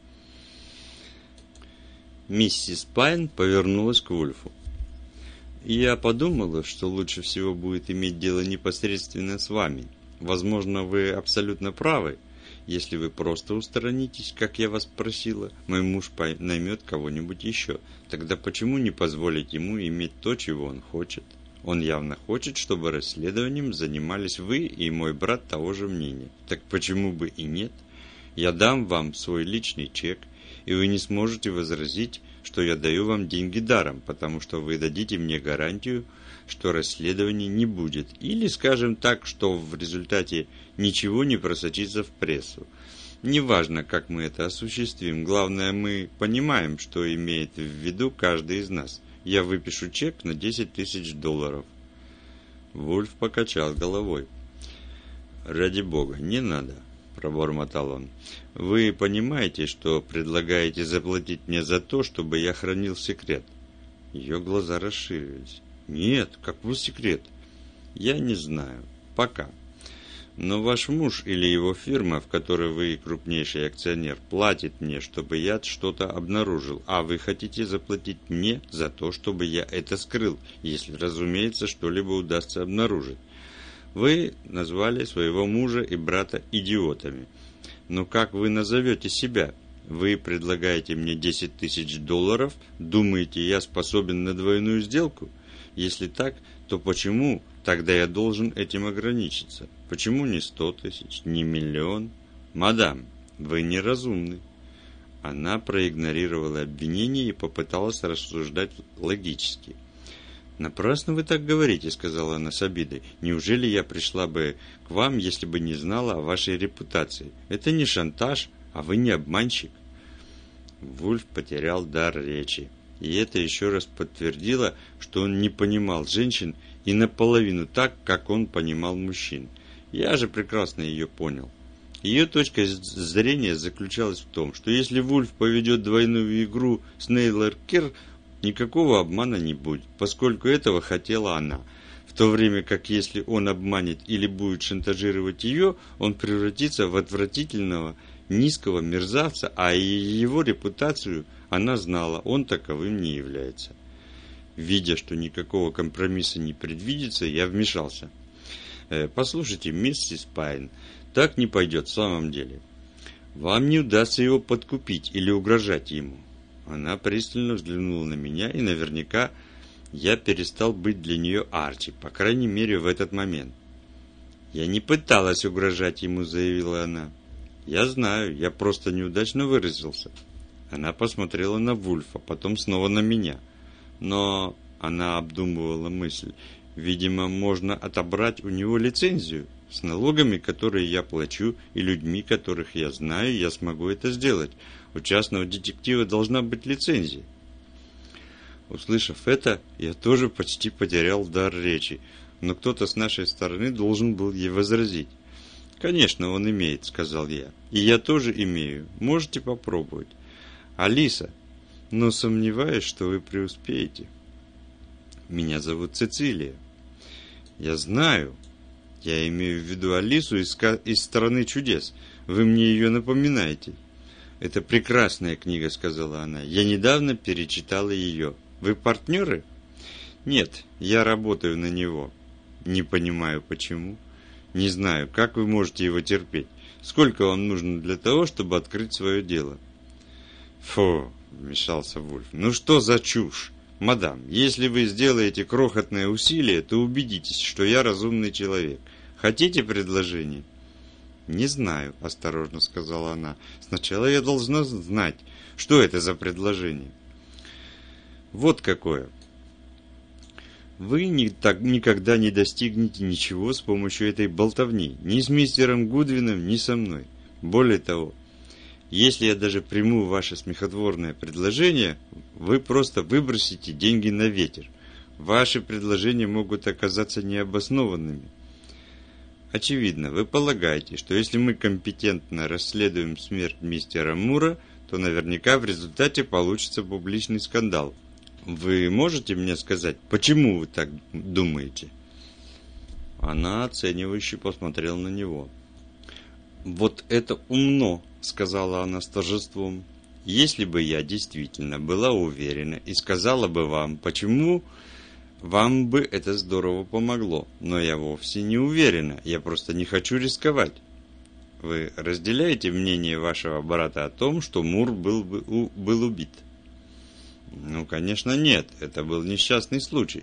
Миссис Пайн повернулась к Вульфу. «Я подумала, что лучше всего будет иметь дело непосредственно с вами. Возможно, вы абсолютно правы. Если вы просто устранитесь, как я вас просила, мой муж наймет кого-нибудь еще. Тогда почему не позволить ему иметь то, чего он хочет? Он явно хочет, чтобы расследованием занимались вы и мой брат того же мнения. Так почему бы и нет? Я дам вам свой личный чек, и вы не сможете возразить, что я даю вам деньги даром, потому что вы дадите мне гарантию, что расследования не будет. Или, скажем так, что в результате ничего не просочится в прессу. Неважно, как мы это осуществим, главное, мы понимаем, что имеет в виду каждый из нас. Я выпишу чек на десять тысяч долларов. Вульф покачал головой. «Ради бога, не надо», – пробормотал он. «Вы понимаете, что предлагаете заплатить мне за то, чтобы я хранил секрет?» Ее глаза расширились. «Нет, какой секрет?» «Я не знаю. Пока. Но ваш муж или его фирма, в которой вы крупнейший акционер, платит мне, чтобы я что-то обнаружил, а вы хотите заплатить мне за то, чтобы я это скрыл, если, разумеется, что-либо удастся обнаружить. Вы назвали своего мужа и брата идиотами. Но как вы назовете себя? Вы предлагаете мне десять тысяч долларов, думаете, я способен на двойную сделку? Если так, то почему тогда я должен этим ограничиться? Почему не сто тысяч, не миллион? Мадам, вы неразумны». Она проигнорировала обвинение и попыталась рассуждать логически. «Напрасно вы так говорите», — сказала она с обидой. «Неужели я пришла бы к вам, если бы не знала о вашей репутации? Это не шантаж, а вы не обманщик». Вульф потерял дар речи. И это еще раз подтвердило, что он не понимал женщин и наполовину так, как он понимал мужчин. Я же прекрасно ее понял. Ее точка зрения заключалась в том, что если Вульф поведет двойную игру с Нейлор Керр, никакого обмана не будет, поскольку этого хотела она. В то время как если он обманет или будет шантажировать ее, он превратится в отвратительного, низкого мерзавца, а и его репутацию она знала, он таковым не является. Видя, что никакого компромисса не предвидится, я вмешался. «Э, «Послушайте, миссис Пайн, так не пойдет в самом деле. Вам не удастся его подкупить или угрожать ему». Она пристально взглянула на меня и наверняка я перестал быть для нее Арчи, по крайней мере в этот момент. «Я не пыталась угрожать ему», — заявила она. «Я знаю, я просто неудачно выразился». Она посмотрела на Вульфа, потом снова на меня. Но она обдумывала мысль. Видимо, можно отобрать у него лицензию. С налогами, которые я плачу, и людьми, которых я знаю, я смогу это сделать. У частного детектива должна быть лицензия. Услышав это, я тоже почти потерял дар речи, но кто-то с нашей стороны должен был ей возразить. «Конечно, он имеет», — сказал я. «И я тоже имею. Можете попробовать. Алиса, но сомневаюсь, что вы преуспеете. Меня зовут Цицилия». «Я знаю. Я имею в виду Алису из, из «Страны чудес». Вы мне ее напоминаете». «Это прекрасная книга», — сказала она. «Я недавно перечитала ее. Вы партнеры?» «Нет, я работаю на него». «Не понимаю, почему. Не знаю, как вы можете его терпеть. Сколько вам нужно для того, чтобы открыть свое дело?» «Фу», — вмешался Вульф. «Ну что за чушь? Мадам, если вы сделаете крохотное усилие, то убедитесь, что я разумный человек. Хотите предложение?» «Не знаю», — осторожно сказала она. «Сначала я должна знать, что это за предложение». «Вот какое. Вы ни, так, никогда не достигнете ничего с помощью этой болтовни, ни с мистером Гудвином, ни со мной. Более того, если я даже приму ваше смехотворное предложение, вы просто выбросите деньги на ветер. Ваши предложения могут оказаться необоснованными. Очевидно, вы полагаете, что если мы компетентно расследуем смерть мистера Мура, то наверняка в результате получится публичный скандал. Вы можете мне сказать, почему вы так думаете?» Она оценивающе посмотрела на него. «Вот это умно», — сказала она с торжеством. «Если бы я действительно была уверена и сказала бы вам, почему, вам бы это здорово помогло. Но я вовсе не уверена, я просто не хочу рисковать. Вы разделяете мнение вашего брата о том, что Мур был, бы, у, был убит?» «Ну, конечно, нет. Это был несчастный случай.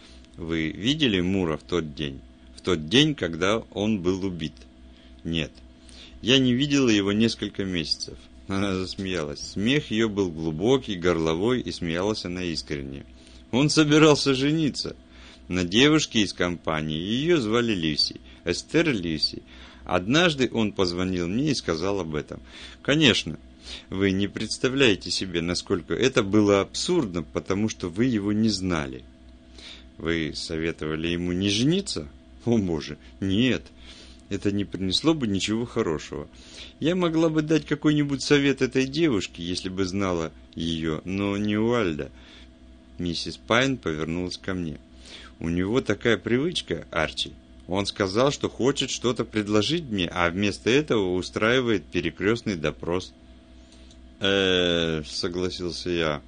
Вы видели Мура в тот день? В тот день, когда он был убит?» «Нет. Я не видела его несколько месяцев». Она засмеялась. Смех ее был глубокий, горловой, и смеялась она искренне. «Он собирался жениться на девушке из компании. Ее звали Люси. Эстер Люси. Однажды он позвонил мне и сказал об этом. Конечно, вы не представляете себе, насколько это было абсурдно, потому что вы его не знали. Вы советовали ему не жениться? О боже, нет, это не принесло бы ничего хорошего. Я могла бы дать какой-нибудь совет этой девушке, если бы знала ее, но не Уальда». Миссис Пайн повернулась ко мне. «У него такая привычка, Арчи. Он сказал, что хочет что-то предложить мне, а вместо этого устраивает перекрестный допрос». «Э-э-э», согласился я.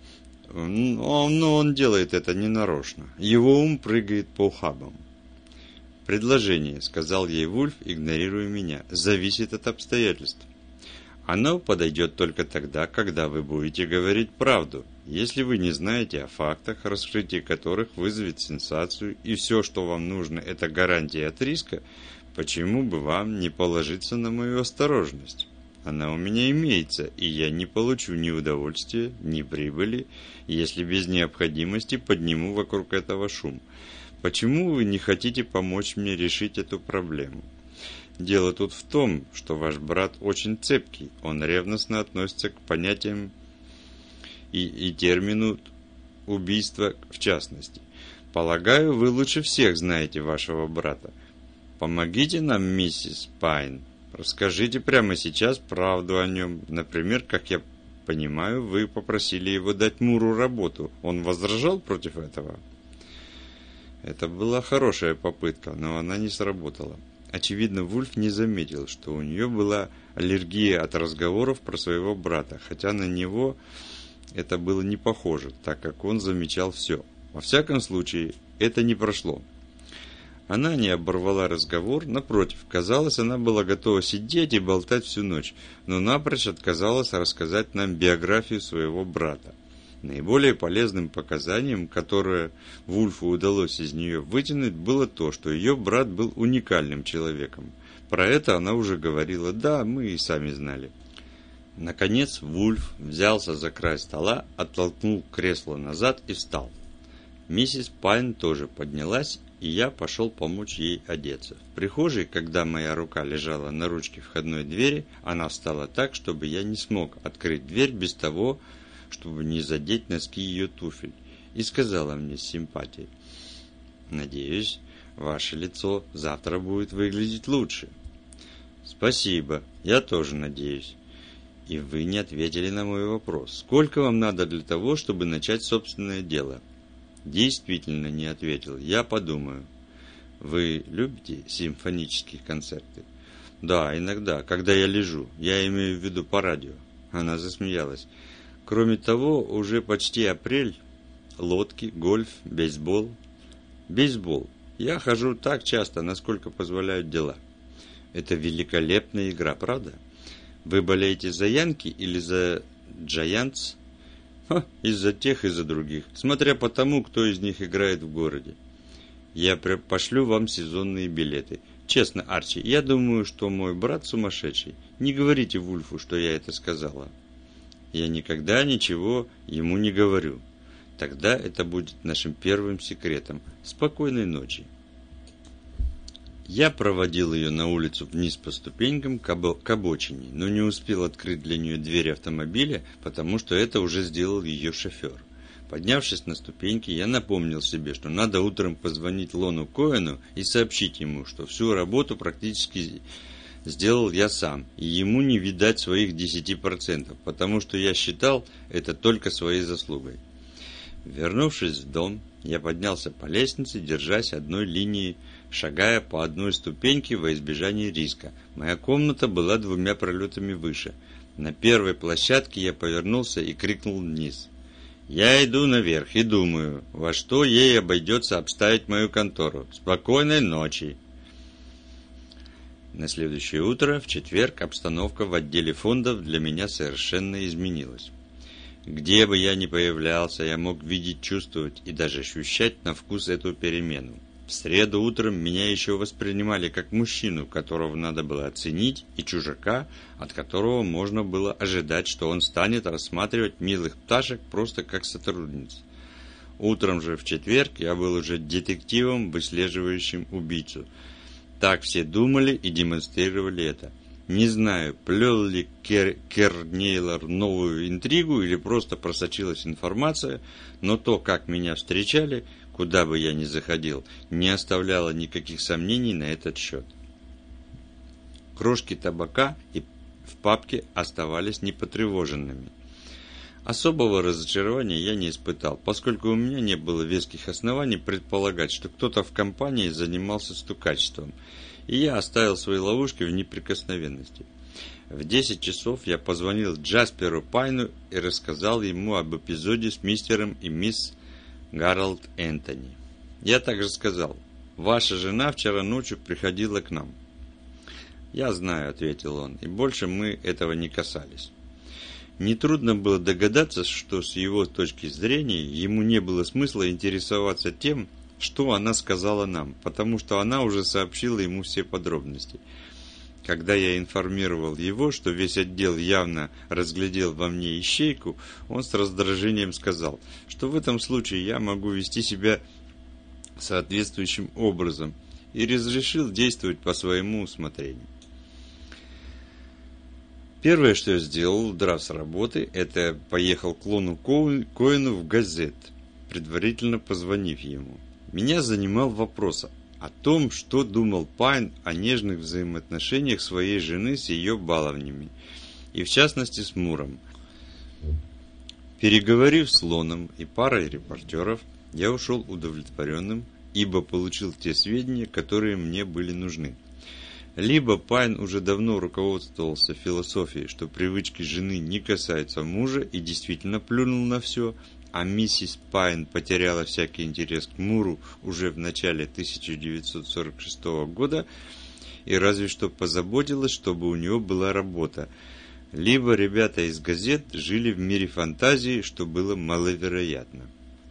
«Но он делает это ненарочно. Его ум прыгает по ухабам». «Предложение», — сказал ей Вульф, игнорируя меня, — «зависит от обстоятельств. Оно подойдет только тогда, когда вы будете говорить правду. Если вы не знаете о фактах, раскрытие которых вызовет сенсацию, и все, что вам нужно, это гарантия от риска, почему бы вам не положиться на мою осторожность? Она у меня имеется, и я не получу ни удовольствия, ни прибыли, если без необходимости подниму вокруг этого шум. Почему вы не хотите помочь мне решить эту проблему? Дело тут в том, что ваш брат очень цепкий, он ревностно относится к понятиям и, и термину убийства в частности. Полагаю, вы лучше всех знаете вашего брата. Помогите нам, миссис Пайн. Расскажите прямо сейчас правду о нем. Например, как я понимаю, вы попросили его дать Муру работу. Он возражал против этого?» Это была хорошая попытка, но она не сработала. Очевидно, Вульф не заметил, что у нее была аллергия от разговоров про своего брата, хотя на него это было не похоже, так как он замечал все. Во всяком случае, это не прошло. Она не оборвала разговор, напротив, казалось, она была готова сидеть и болтать всю ночь, но напрочь отказалась рассказать нам биографию своего брата. Наиболее полезным показанием, которое Вульфу удалось из нее вытянуть, было то, что ее брат был уникальным человеком. Про это она уже говорила, да, мы и сами знали. Наконец Вульф взялся за край стола, оттолкнул кресло назад и встал. Миссис Пайн тоже поднялась, и я пошел помочь ей одеться. В прихожей, когда моя рука лежала на ручке входной двери, она встала так, чтобы я не смог открыть дверь без того, чтобы не задеть носки ее туфель, и сказала мне с симпатией: «Надеюсь, ваше лицо завтра будет выглядеть лучше». «Спасибо, я тоже надеюсь». «И вы не ответили на мой вопрос. Сколько вам надо для того, чтобы начать собственное дело?» «Действительно не ответил. Я подумаю». «Вы любите симфонические концерты?» «Да, иногда, когда я лежу. Я имею в виду по радио». Она засмеялась. «Кроме того, уже почти апрель. Лодки, гольф, бейсбол». «Бейсбол. Я хожу так часто, насколько позволяют дела». «Это великолепная игра, правда? Вы болеете за Янки или за Джайантс?» «Из-за тех и за других, смотря по тому, кто из них играет в городе. Я пошлю вам сезонные билеты. Честно, Арчи, я думаю, что мой брат сумасшедший. Не говорите Вульфу, что я это сказала». «Я никогда ничего ему не говорю». «Тогда это будет нашим первым секретом. Спокойной ночи». Я проводил ее на улицу вниз по ступенькам к обочине, но не успел открыть для нее дверь автомобиля, потому что это уже сделал ее шофер. Поднявшись на ступеньки, я напомнил себе, что надо утром позвонить Лону Коэну и сообщить ему, что всю работу практически сделал я сам, и ему не видать своих десяти процентов, потому что я считал это только своей заслугой. Вернувшись в дом, я поднялся по лестнице, держась одной линии, шагая по одной ступеньке во избежание риска. Моя комната была двумя пролетами выше. На первой площадке я повернулся и крикнул вниз: «Я иду наверх и думаю, во что ей обойдется обставить мою контору. Спокойной ночи!» На следующее утро, в четверг, обстановка в отделе фондов для меня совершенно изменилась. Где бы я ни появлялся, я мог видеть, чувствовать и даже ощущать на вкус эту перемену. В среду утром меня еще воспринимали как мужчину, которого надо было оценить, и чужака, от которого можно было ожидать, что он станет рассматривать милых пташек просто как сотрудниц. Утром же в четверг я был уже детективом, выслеживающим убийцу. Так все думали и демонстрировали это. Не знаю, плел ли Кер... Кернейлор новую интригу или просто просочилась информация, но то, как меня встречали, куда бы я ни заходил, не оставляло никаких сомнений на этот счет. Крошки табака и в папке оставались непотревоженными. Особого разочарования я не испытал, поскольку у меня не было веских оснований предполагать, что кто-то в компании занимался стукачеством, и я оставил свои ловушки в неприкосновенности. В десять часов я позвонил Джасперу Пайну и рассказал ему об эпизоде с мистером и мисс Гарольд Энтони. Я также сказал: «Ваша жена вчера ночью приходила к нам». «Я знаю», — ответил он, — «и больше мы этого не касались». Нетрудно было догадаться, что с его точки зрения ему не было смысла интересоваться тем, что она сказала нам, потому что она уже сообщила ему все подробности. Когда я информировал его, что весь отдел явно разглядел во мне ищейку, он с раздражением сказал, что в этом случае я могу вести себя соответствующим образом, и разрешил действовать по своему усмотрению. Первое, что я сделал, удрав с работы, это поехал к Лону Коэну в газет, предварительно позвонив ему. Меня занимал вопрос о том, что думал Пайн о нежных взаимоотношениях своей жены с ее баловнями, и в частности с Муром. Переговорив с Лоном и парой репортеров, я ушел удовлетворенным, ибо получил те сведения, которые мне были нужны. Либо Пайн уже давно руководствовался философией, что привычки жены не касаются мужа, и действительно плюнул на все, а миссис Пайн потеряла всякий интерес к Муру уже в начале тысяча девятьсот сорок шестого года и разве что позаботилась, чтобы у него была работа, либо ребята из газет жили в мире фантазии, что было маловероятно.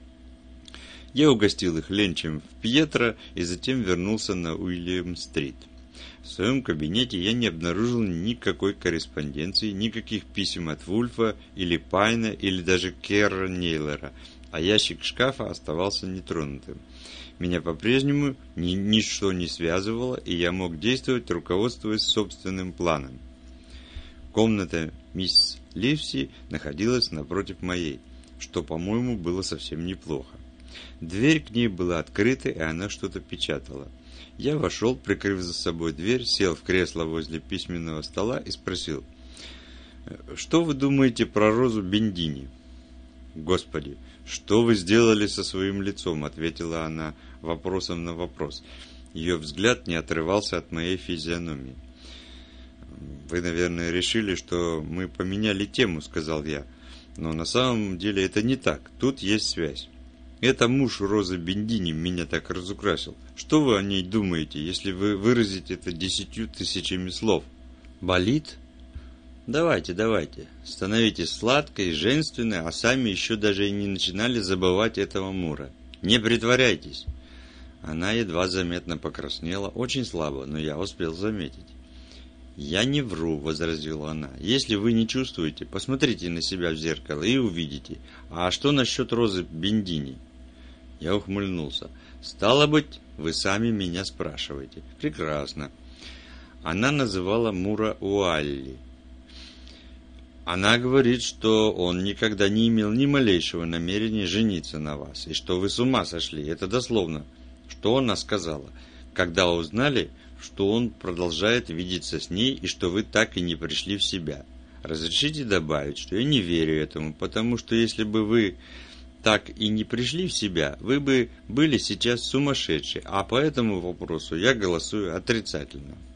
Я угостил их ленчем в Пьетро и затем вернулся на Уильям-стрит. В своем кабинете я не обнаружил никакой корреспонденции, никаких писем от Вульфа или Пайна или даже Керра Нейлера, а ящик шкафа оставался нетронутым. Меня по-прежнему ни, ничто не связывало, и я мог действовать, руководствуясь собственным планом. Комната мисс Ливси находилась напротив моей, что, по-моему, было совсем неплохо. Дверь к ней была открыта, и она что-то печатала. Я вошел, прикрыв за собой дверь, сел в кресло возле письменного стола и спросил: «Что вы думаете про Розу Бендини?» «Господи, что вы сделали со своим лицом?» — ответила она вопросом на вопрос. Ее взгляд не отрывался от моей физиономии. «Вы, наверное, решили, что мы поменяли тему», — сказал я. «Но на самом деле это не так. Тут есть связь. Это муж Розы Бендини меня так разукрасил. Что вы о ней думаете, если вы выразите это десятью тысячами слов? Болит? Давайте, давайте. Становитесь сладкой, женственной, а сами еще даже и не начинали забывать этого Мура. Не притворяйтесь». Она едва заметно покраснела, очень слабо, но я успел заметить. «Я не вру», — возразила она. «Если вы не чувствуете, посмотрите на себя в зеркало и увидите. А что насчет Розы Бендини?» Я ухмыльнулся. «Стало быть, вы сами меня спрашиваете. Прекрасно». Она называла Мура Уалли. Она говорит, что он никогда не имел ни малейшего намерения жениться на вас, и что вы с ума сошли. Это дословно, что она сказала, когда узнали, что он продолжает видеться с ней и что вы так и не пришли в себя. Разрешите добавить, что я не верю этому, потому что если бы вы так и не пришли в себя, вы бы были сейчас сумасшедшие, а по этому вопросу я голосую отрицательно.